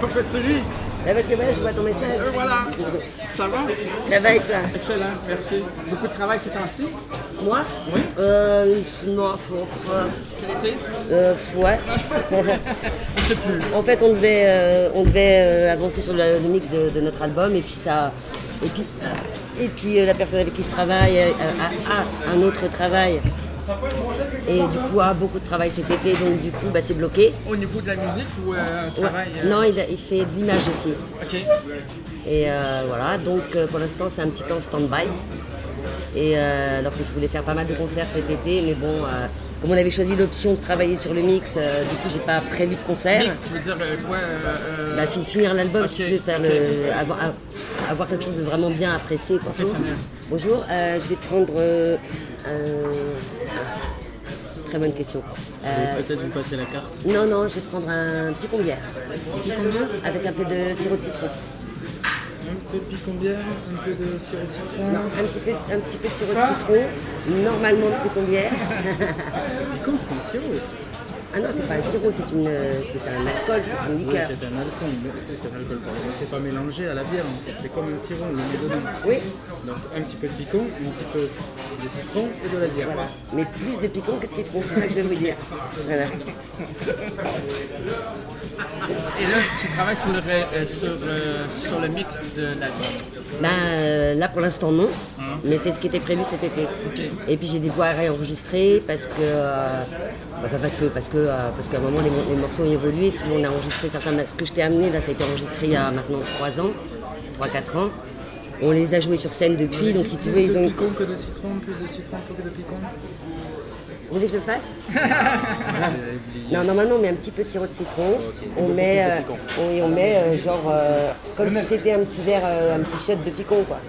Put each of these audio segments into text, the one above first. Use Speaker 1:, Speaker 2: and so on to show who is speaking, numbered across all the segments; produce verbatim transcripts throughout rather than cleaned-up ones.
Speaker 1: Pourquoi tu ris?
Speaker 2: Là, parce que voilà, je vois ton message.
Speaker 1: Euh, voilà. Ça va?
Speaker 2: Ça va et toi?
Speaker 1: Excellent, merci. Beaucoup de travail ces temps-ci?
Speaker 2: Moi?
Speaker 1: Oui.
Speaker 2: Euh, non, faut, euh,
Speaker 1: C'est l'été?
Speaker 2: euh, ouais.
Speaker 1: On ne sait plus.
Speaker 2: En fait, on devait, euh, on devait euh, avancer sur le, le mix de, de notre album et puis ça, et puis, et puis euh, la personne avec qui je travaille euh, a, a un autre travail et du coup a beaucoup de travail cet été, donc du coup, bah, c'est bloqué.
Speaker 1: Au niveau de la musique ou euh, un
Speaker 2: Ouais.
Speaker 1: travail? euh,
Speaker 2: Non, il, a- il fait de l'image aussi.
Speaker 1: Ok.
Speaker 2: Et euh, voilà, donc euh, pour l'instant, c'est un petit peu en stand-by. Et euh, donc je voulais faire pas mal de concerts cet été, mais bon, euh, comme on avait choisi l'option de travailler sur le mix, euh, du coup j'ai pas prévu de concert.
Speaker 1: Mix, tu veux dire euh, quoi? euh, euh,
Speaker 2: Bah, fi- finir l'album, si
Speaker 1: ok,
Speaker 2: tu veux, faire
Speaker 1: ok.
Speaker 2: le, avoir, a- avoir quelque chose de vraiment bien apprécié. Quoi.
Speaker 1: Professionnel.
Speaker 2: Bonjour, euh, je vais prendre. Euh, euh, très bonne question. Euh,
Speaker 3: Peut-être vous passer la carte.
Speaker 2: non, non, je vais prendre un picon bière
Speaker 3: Combien?
Speaker 2: avec un peu de sirop de citron.
Speaker 3: Un peu de picombière, un peu de sirop de citron.
Speaker 2: Non, un petit peu, un petit peu de sirop de citron, normalement de picon bière.
Speaker 3: Picon, c'est un sirop aussi.
Speaker 2: Ah non, c'est pas un sirop, c'est une, c'est un alcool, c'est une
Speaker 3: Oui,
Speaker 2: liqueur.
Speaker 3: c'est un alcool, mais c'est un alcool, pardon. Mais c'est pas mélangé à la bière en fait, c'est comme un sirop, on le met dedans.
Speaker 2: Oui,
Speaker 3: Donc un petit peu de picon, un petit peu de citron et de la bière.
Speaker 2: voilà. Mais plus de picon que de citron, c'est ça que je veux vous dire. Voilà.
Speaker 1: Et là, tu travailles sur le, ré- euh, sur, euh, sur le mix de l'album.
Speaker 2: Ben, euh, là pour l'instant non, mais c'est ce qui était prévu cet été.
Speaker 1: Ok.
Speaker 2: Et puis j'ai des voix à réenregistrer parce que, euh, enfin, parce que, parce que, euh, parce qu'à un moment les, mo- les morceaux ont évolué. Souvent on a enregistré certains, ce que je t'ai amené là, ça a été enregistré il y a maintenant trois ans, trois quatre ans. On les a joués sur scène depuis, donc si tu veux
Speaker 3: Plus
Speaker 2: ils
Speaker 3: de
Speaker 2: ont.
Speaker 3: picon que de citron, plus de citron que de picon.
Speaker 2: Vous voulez que je le fasse?
Speaker 3: J'ai oublié.
Speaker 2: Non, normalement on met un petit peu de sirop de citron, on met, euh, on, et on met euh, genre euh, comme si c'était un petit verre, euh, un petit shot de picon quoi.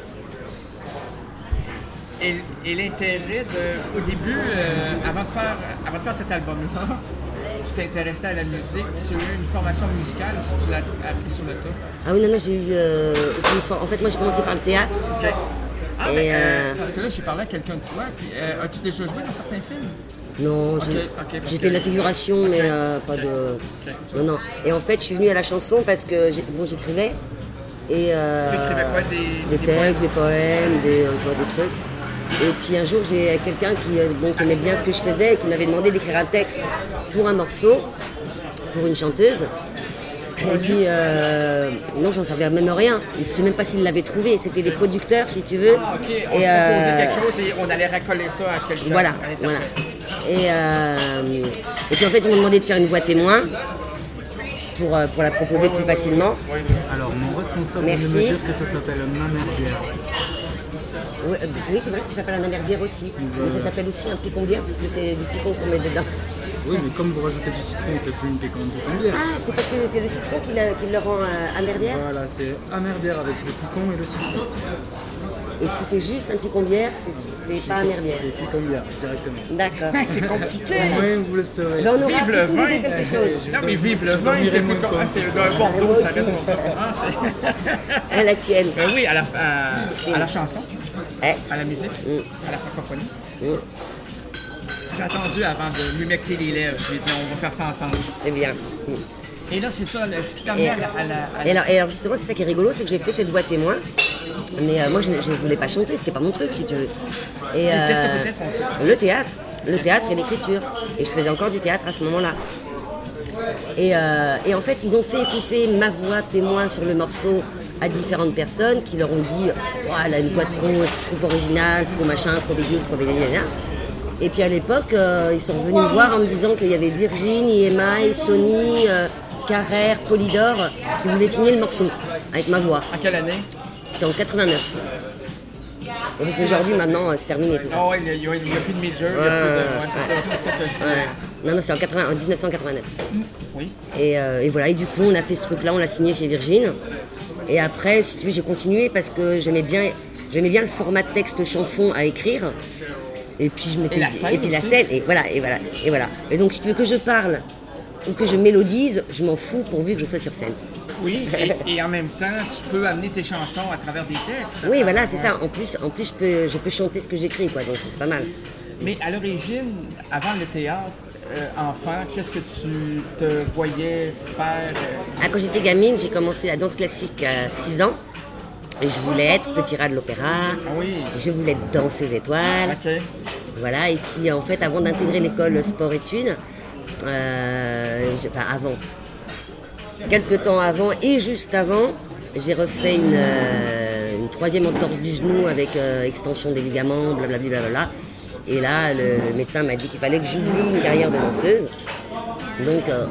Speaker 1: Et, et l'intérêt de, au début, euh, avant, de faire, avant de faire cet album-là, tu t'intéressais à la musique, tu as eu une formation musicale ou si tu l'as appris sur le tas?
Speaker 2: Ah oui non non j'ai eu euh, aucune fois. En fait moi j'ai commencé par le théâtre.
Speaker 1: Ok. Ah,
Speaker 2: Et
Speaker 1: mais, euh,
Speaker 2: euh,
Speaker 1: parce que là, j'ai parlé à quelqu'un de toi, puis euh, as-tu déjà joué dans certains films?
Speaker 2: Non, j'ai
Speaker 1: Ok, ok, parce
Speaker 2: j'ai
Speaker 1: que-
Speaker 2: fait de la figuration, mais euh, pas de. Non, non. Et en fait, je suis venue à la chanson parce que j'ai- bon, j'écrivais. Et, euh,
Speaker 1: Tu écrivais quoi, des-
Speaker 2: des
Speaker 1: des
Speaker 2: textes, des poèmes, des, euh, tu vois, des trucs. Et puis un jour, j'ai quelqu'un qui, euh, bon, qui aimait bien ce que je faisais et qui m'avait demandé d'écrire un texte pour un morceau, pour une chanteuse. Et puis, euh, non, j'en savais même rien. Je ne sais même pas s'ils l'avaient trouvé. C'était des producteurs, si tu veux.
Speaker 1: Ah, ok, on
Speaker 2: Et,
Speaker 1: proposait
Speaker 2: euh,
Speaker 1: quelque chose et on allait racoler ça à quelqu'un.
Speaker 2: voilà,
Speaker 1: à l'interprète.
Speaker 2: voilà. Et, euh, et puis en fait, ils m'ont demandé de faire une voix témoin pour, euh, pour la proposer plus facilement.
Speaker 3: Alors mon responsable
Speaker 2: Merci.
Speaker 3: vient de me dire que ça s'appelle un amerbière.
Speaker 2: Oui, euh, oui, c'est vrai que ça s'appelle un amerbière aussi. Mais ça s'appelle aussi un picon bière parce que c'est du picon qu'on met dedans.
Speaker 3: Oui, mais comme vous rajoutez du citron, c'est plus une picon picombière.
Speaker 2: Ah, c'est parce que c'est le citron qui, la- qui le rend euh, amerbière.
Speaker 3: Voilà, c'est amerbière avec le picon et le citron.
Speaker 2: Et si c'est juste un picon bière, c'est c'est pas amerbière.
Speaker 3: C'est picombière directement.
Speaker 2: D'accord.
Speaker 1: C'est compliqué.
Speaker 3: Oui, vous le saurez.
Speaker 2: Ben, on aura
Speaker 1: Vive le
Speaker 2: appris tous
Speaker 1: vin.
Speaker 2: les deux quelque chose.
Speaker 1: Non, mais vive le vin,
Speaker 3: dormirai
Speaker 1: c'est
Speaker 3: moins
Speaker 1: plus comme
Speaker 3: quoi.
Speaker 1: ah, c'est un Bordeaux,
Speaker 2: Moi
Speaker 1: ça
Speaker 2: aussi.
Speaker 1: reste. Ah, c'est-
Speaker 2: À la tienne.
Speaker 1: Ben oui, à la, à, à la chanson,
Speaker 2: Eh,
Speaker 1: à la musique,
Speaker 2: Mm.
Speaker 1: à la francophonie.
Speaker 2: mm,
Speaker 1: J'ai attendu avant de m'humecter les lèvres. J'ai dit, on va faire ça ensemble.
Speaker 2: c'est bien. Mm.
Speaker 1: Et là, c'est ça, là, ce qui t'a
Speaker 2: Et,
Speaker 1: amené à la. à la- à la-
Speaker 2: et alors, et alors, justement, c'est ça qui est rigolo, c'est que j'ai fait cette voix témoin. Mais euh, moi, je ne voulais pas chanter, c'était pas mon truc, si tu veux. Et,
Speaker 1: Mais qu'est-ce que
Speaker 2: euh,
Speaker 1: c'était, ton truc?
Speaker 2: Le théâtre. Le théâtre et l'écriture. Et je faisais encore du théâtre à ce moment-là. Et, euh, et en fait, ils ont fait écouter ma voix témoin sur le morceau à différentes personnes qui leur ont dit oh, elle a une voix trop, trop originale, trop machin, trop béguine, trop béguine. Et puis à l'époque, euh, ils sont revenus me voir en me disant qu'il y avait Virgin, I M I, Sony, euh, Carrère, Polydor qui voulaient signer le morceau avec ma voix.
Speaker 1: En quelle année?
Speaker 2: C'était en quatre-vingt-neuf. Et parce qu'aujourd'hui, maintenant, euh, c'est terminé tout ça.
Speaker 1: Ah ouais, il n'y a, il y a plus de major, il y a plus de. Ouais, c'est ça, c'est pour ça que je-
Speaker 2: Ouais. Non, non, c'est en, quatre-vingts en dix-neuf cent quatre-vingt-neuf.
Speaker 1: Oui.
Speaker 2: Et, euh, et voilà, et du coup, on a fait ce truc-là, on l'a signé chez Virgin. Et après, si tu veux, j'ai continué parce que j'aimais bien, j'aimais bien le format de texte chanson à écrire. Et puis je m'étais
Speaker 1: Et la
Speaker 2: dit-
Speaker 1: scène
Speaker 2: et puis la
Speaker 1: aussi.
Speaker 2: scène, et voilà, et voilà, et voilà. Et donc, si tu veux que je parle ou que je mélodise, je m'en fous pourvu que je sois sur scène.
Speaker 1: Oui, et, et en même temps, tu peux amener tes chansons à travers des textes.
Speaker 2: Oui, voilà, c'est ça. En plus, en plus, je peux, je peux chanter ce que j'écris, quoi. Donc c'est pas mal.
Speaker 1: Mais à l'origine, avant le théâtre, euh, enfant, qu'est-ce que tu te voyais faire? euh,
Speaker 2: Ah, quand j'étais gamine, j'ai commencé la danse classique à six ans. Et je voulais être petit rat de l'opéra.
Speaker 1: Ah oui.
Speaker 2: Je voulais être danseuse étoile.
Speaker 1: OK.
Speaker 2: Voilà, et puis en fait, avant d'intégrer l'école sport-études, euh, je- enfin avant, quelques temps avant et juste avant, j'ai refait une, euh, une troisième entorse du genou avec euh, extension des ligaments, blablabla. Blablabla. Et là, le, le médecin m'a dit qu'il fallait que j'oublie une carrière de danseuse. Donc, euh,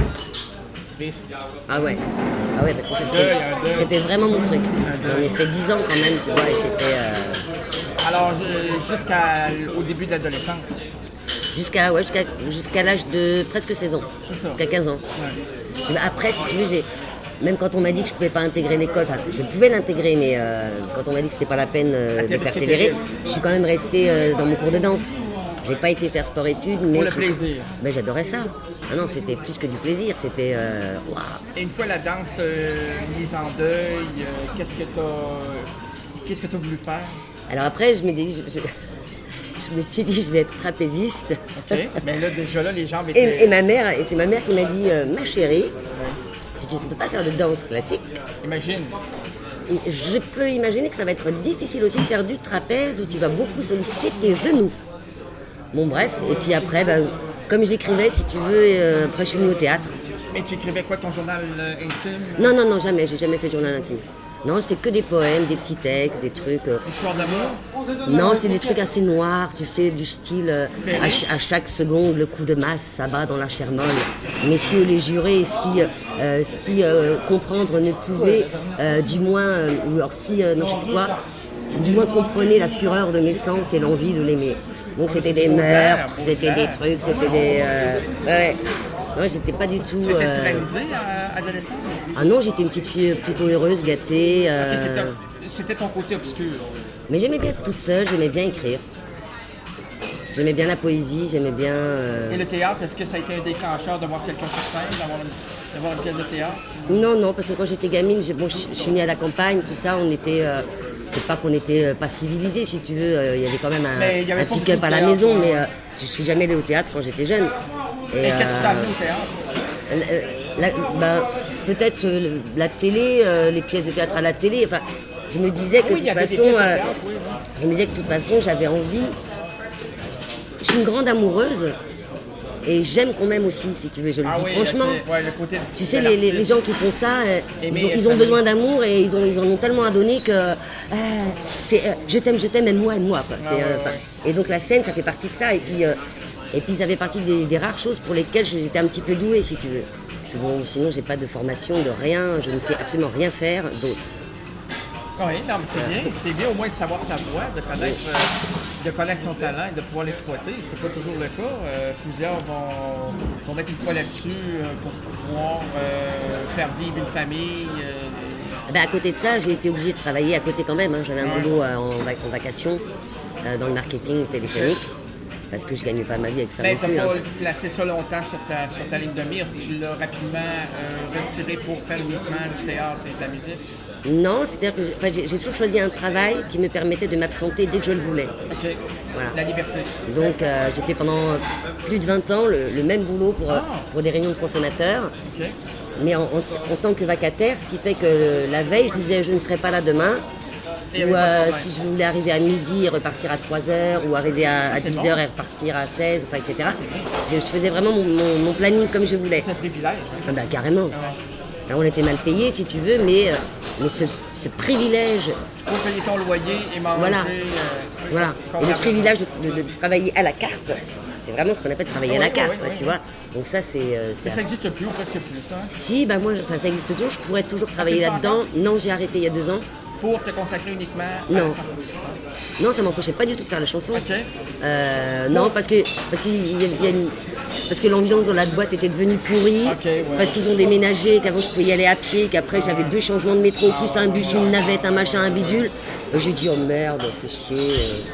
Speaker 1: Triste.
Speaker 2: ah ouais, ah ouais, parce que
Speaker 1: deuil,
Speaker 2: c'était,
Speaker 1: un deuil.
Speaker 2: c'était vraiment mon truc.
Speaker 1: deuil.
Speaker 2: On est fait dix ans quand même, tu vois, et c'était euh,
Speaker 1: Alors, je- jusqu'au début de l'adolescence.
Speaker 2: jusqu'à ouais, jusqu'à, jusqu'à l'âge de presque seize ans,
Speaker 1: C'est ça.
Speaker 2: jusqu'à quinze ans.
Speaker 1: Ouais.
Speaker 2: Après, si tu veux, j'ai, même quand on m'a dit que je ne pouvais pas intégrer l'école, enfin, je pouvais l'intégrer, mais euh, quand on m'a dit que c'était pas la peine euh,
Speaker 1: Ah,
Speaker 2: de
Speaker 1: t'es resté
Speaker 2: persévérer,
Speaker 1: terrible.
Speaker 2: je suis quand même restée euh, dans mon cours de danse. J'ai pas été faire sport-études, mais
Speaker 1: Pour le
Speaker 2: je-
Speaker 1: plaisir.
Speaker 2: mais j'adorais ça. Ah non, c'était plus que du plaisir, c'était euh, waouh.
Speaker 1: Et une fois la danse euh, mise en deuil, euh, qu'est-ce que tu as qu'est-ce que tu as voulu faire?
Speaker 2: Alors après, je me, dis, je, je- je me suis dit, je vais être trapéziste.
Speaker 1: OK. Mais là, déjà là, les jambes étaient...
Speaker 2: Et, et ma mère, et c'est ma mère qui m'a dit, euh, ma chérie, si tu ne peux pas faire de danse classique,
Speaker 1: Imagine.
Speaker 2: je peux imaginer que ça va être difficile aussi de faire du trapèze où tu vas beaucoup solliciter tes genoux. Bon bref, et puis après, ben, comme j'écrivais, si tu veux, euh, après je suis venue au théâtre.
Speaker 1: Mais tu écrivais quoi, ton journal euh, intime?
Speaker 2: Non, non, non, jamais, j'ai jamais fait de journal intime. Non, c'était que des poèmes, des petits textes, des trucs. euh,
Speaker 1: Histoire d'amour?
Speaker 2: Non, c'était des trucs assez noirs, tu sais, du style euh, à, ch- à chaque seconde, le coup de masse s'abat dans la chair molle. Messieurs les jurés, si, euh, si euh, comprendre ne pouvait, euh, du moins, euh, ou alors si, euh, non, je sais plus quoi, du moins comprenez la fureur de mes sens et l'envie de l'aimer. Donc c'était des meurtres, c'était des trucs, c'était des. Euh, ouais. Non, j'étais pas du tout.
Speaker 1: Tu étais
Speaker 2: euh,
Speaker 1: tyrannisée à adolescente?
Speaker 2: Ah non, j'étais une petite fille plutôt heureuse, gâtée. euh,
Speaker 1: Et c'était- C'était ton côté obscur.
Speaker 2: Mais j'aimais bien être toute seule, j'aimais bien écrire. J'aimais bien la poésie, j'aimais bien. euh,
Speaker 1: Et le théâtre, est-ce que ça a été un déclencheur de voir quelqu'un sur scène, d'avoir une, d'avoir une pièce de théâtre?
Speaker 2: Non, non, parce que quand j'étais gamine, j'ai- bon, je je suis née à la campagne, tout ça, on était. euh, C'est pas qu'on était euh, pas civilisés, si tu veux. euh, Il y avait quand même un,
Speaker 1: Mais il y avait
Speaker 2: un
Speaker 1: pas
Speaker 2: pick-up
Speaker 1: beaucoup
Speaker 2: à
Speaker 1: de
Speaker 2: la
Speaker 1: théâtre,
Speaker 2: maison,
Speaker 1: ouais,
Speaker 2: mais
Speaker 1: ouais.
Speaker 2: euh, je suis jamais allée au théâtre quand j'étais jeune. Et,
Speaker 1: Et qu'est-ce qui
Speaker 2: euh,
Speaker 1: t'a amené au théâtre?
Speaker 2: Euh, la- bah, peut-être euh, le- la télé, euh, les pièces de théâtre à la télé. Enfin, je me disais que
Speaker 1: Oui, il y
Speaker 2: de toute
Speaker 1: avait des
Speaker 2: façon,
Speaker 1: pièces de
Speaker 2: euh,
Speaker 1: théâtre, oui, oui.
Speaker 2: je me disais que de toute façon, j'avais envie. Je suis une grande amoureuse et j'aime qu'on m'aime aussi, si tu veux. Je le
Speaker 1: Ah
Speaker 2: dis
Speaker 1: oui,
Speaker 2: franchement.
Speaker 1: ok. Ouais, le côté
Speaker 2: Tu
Speaker 1: de
Speaker 2: sais, les, les- les
Speaker 1: l'artiste.
Speaker 2: gens qui font ça, euh,
Speaker 1: Aimer
Speaker 2: ils ont,
Speaker 1: et
Speaker 2: ils ont
Speaker 1: s'aimer.
Speaker 2: besoin d'amour et ils, ont, ils en ont tellement à donner que euh, c'est euh, je t'aime, je t'aime, aime-moi, aime-moi. quoi.
Speaker 1: Ah
Speaker 2: C'est,
Speaker 1: ouais,
Speaker 2: euh,
Speaker 1: ouais.
Speaker 2: enfin, Et donc la scène, ça fait partie de ça. Et puis, euh, et puis ça fait partie des, des rares choses pour lesquelles j'étais un petit peu douée, si tu veux. Puis bon, sinon, j'ai pas de formation, de rien. Je ne sais absolument rien faire d'autre.
Speaker 1: Oui, non, mais c'est bien. C'est bien au moins de savoir sa voix, de connaître, euh, de connaître son talent et de pouvoir l'exploiter. C'est pas toujours le cas. Euh, plusieurs vont, vont mettre une fois là-dessus euh, pour pouvoir euh, faire vivre une famille. euh,
Speaker 2: Ben, à côté de ça, j'ai été obligée de travailler à côté quand même. hein. J'avais un boulot euh, en, vac- en vacation euh, dans le marketing téléphonique parce que je gagne pas ma vie avec ça
Speaker 1: Mais
Speaker 2: non
Speaker 1: t'as
Speaker 2: plus.
Speaker 1: pas
Speaker 2: hein.
Speaker 1: placé ça longtemps sur ta, sur ta ligne de mire. Tu l'as rapidement euh, retiré pour faire uniquement du théâtre et de la musique.
Speaker 2: Non, c'est-à-dire que j'ai, enfin, j'ai- j'ai toujours choisi un travail qui me permettait de m'absenter dès que je le voulais.
Speaker 1: OK.
Speaker 2: Voilà.
Speaker 1: La liberté.
Speaker 2: Donc euh, j'ai fait pendant plus de vingt ans le, le même boulot pour, euh, pour des réunions de consommateurs,
Speaker 1: OK.
Speaker 2: mais en, en- en tant que vacataire, ce qui fait que la veille, je disais je ne serai pas là demain.
Speaker 1: Et il y
Speaker 2: Ou
Speaker 1: avait pas de
Speaker 2: euh,
Speaker 1: problème.
Speaker 2: si je voulais arriver à midi et repartir à trois heures, ou arriver à, à
Speaker 1: C'est
Speaker 2: dix
Speaker 1: bon.
Speaker 2: heures et repartir à seize, enfin, et cetera. Je, je faisais vraiment mon, mon- mon planning comme je voulais.
Speaker 1: C'est un privilège. hein.
Speaker 2: Ah bah, carrément. Là, on était mal payés, si tu veux, mais, euh, mais ce, ce privilège,
Speaker 1: Pour payer ton loyer et manger.
Speaker 2: Voilà.
Speaker 1: euh,
Speaker 2: voilà, et le
Speaker 1: convenablement.
Speaker 2: privilège de, de- de travailler à la carte, c'est vraiment ce qu'on appelle travailler à la
Speaker 1: Ouais,
Speaker 2: carte,
Speaker 1: ouais,
Speaker 2: quoi,
Speaker 1: ouais,
Speaker 2: tu
Speaker 1: ouais.
Speaker 2: vois. Donc ça, c'est... euh, c'est
Speaker 1: Mais ça n'existe plus ou presque plus, hein,
Speaker 2: Si, bah moi, enfin, ça existe toujours, je pourrais toujours travailler
Speaker 1: le fais
Speaker 2: là-dedans. Non, j'ai arrêté il y a deux ans.
Speaker 1: pour te consacrer uniquement à
Speaker 2: Non.
Speaker 1: la chanson.
Speaker 2: Non, ça m'empêchait pas du tout de faire la chanson.
Speaker 1: OK.
Speaker 2: Euh, non, parce que, parce, qu'il y a- il y a une- parce que l'ambiance dans la boîte était devenue pourrie,
Speaker 1: Ok, ouais.
Speaker 2: parce qu'ils ont déménagé, qu'avant je pouvais y aller à pied, qu'après j'avais deux changements de métro, plus un bus, une navette, un machin, un bidule. Et j'ai dit, oh merde, fais chier.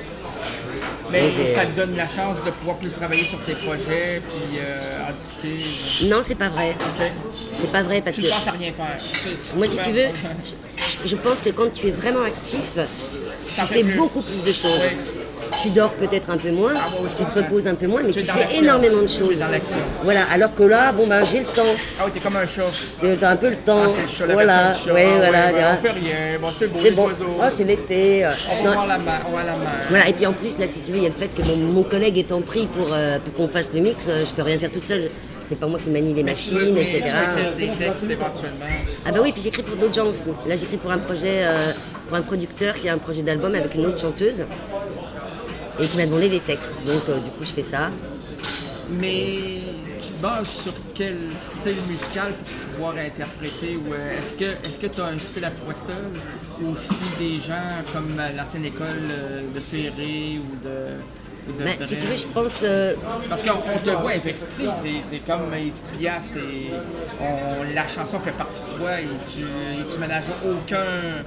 Speaker 1: Mais
Speaker 2: Donc, j'ai-
Speaker 1: ça te donne la chance de pouvoir plus travailler sur tes projets, puis euh, en disquer.
Speaker 2: Non, c'est pas vrai.
Speaker 1: OK.
Speaker 2: C'est pas vrai parce
Speaker 1: Tu
Speaker 2: que
Speaker 1: ne penses à rien faire. Tu-
Speaker 2: moi, si tu veux, je, je pense que quand tu es vraiment actif, tu
Speaker 1: T'en
Speaker 2: fais
Speaker 1: fais plus.
Speaker 2: beaucoup plus de choses.
Speaker 1: Oui.
Speaker 2: tu dors peut-être un peu moins,
Speaker 1: Ah, bon, je
Speaker 2: tu te
Speaker 1: comprends.
Speaker 2: reposes un peu moins, mais
Speaker 1: Tu es
Speaker 2: tu
Speaker 1: dans
Speaker 2: fais
Speaker 1: l'action.
Speaker 2: énormément de
Speaker 1: Tu
Speaker 2: choses.
Speaker 1: es dans l'action.
Speaker 2: Voilà, alors que là, bon ben j'ai le temps.
Speaker 1: Ah oui, t'es comme un chat.
Speaker 2: T'as un peu le temps.
Speaker 1: Ah, c'est le chat, la
Speaker 2: Voilà,
Speaker 1: version du chat.
Speaker 2: ouais,
Speaker 1: Ah,
Speaker 2: voilà.
Speaker 1: ouais, ouais,
Speaker 2: voilà.
Speaker 1: on fait rien, bon, c'est beau,
Speaker 2: C'est
Speaker 1: les
Speaker 2: bon.
Speaker 1: oiseaux.
Speaker 2: Oh, c'est l'été. euh,
Speaker 1: On va
Speaker 2: non.
Speaker 1: voir la mer, on va la mer.
Speaker 2: Voilà, et puis en plus, là, si tu veux, il y a le fait que mon, mon collègue étant pris pour, euh, pour qu'on fasse le mix, euh, je peux rien faire toute seule. C'est pas moi qui manie les
Speaker 1: Mais tu peux-
Speaker 2: machines,
Speaker 1: mais
Speaker 2: et cetera.
Speaker 1: Tu peux écrire des textes éventuellement.
Speaker 2: Ah bah oui, puis j'écris pour d'autres gens aussi. Là, j'écris pour un projet, euh, pour un producteur qui a un projet d'album avec une autre chanteuse et qui m'a demandé des textes. Donc, euh, du coup, je fais ça.
Speaker 1: Mais tu te bases sur quel style musical pour pouvoir interpréter ou euh, est-ce que est-ce que tu as un style à toi seul ou aussi des gens comme euh, l'ancienne école euh, de Ferré ou de, ou de
Speaker 2: Mais si tu
Speaker 1: Brel?
Speaker 2: veux, je pense. euh,
Speaker 1: Parce qu'on on te voit investi, t'es, t'es comme Edith Piaf, t'es- on- la chanson fait partie de toi et tu, et tu ménages aucun,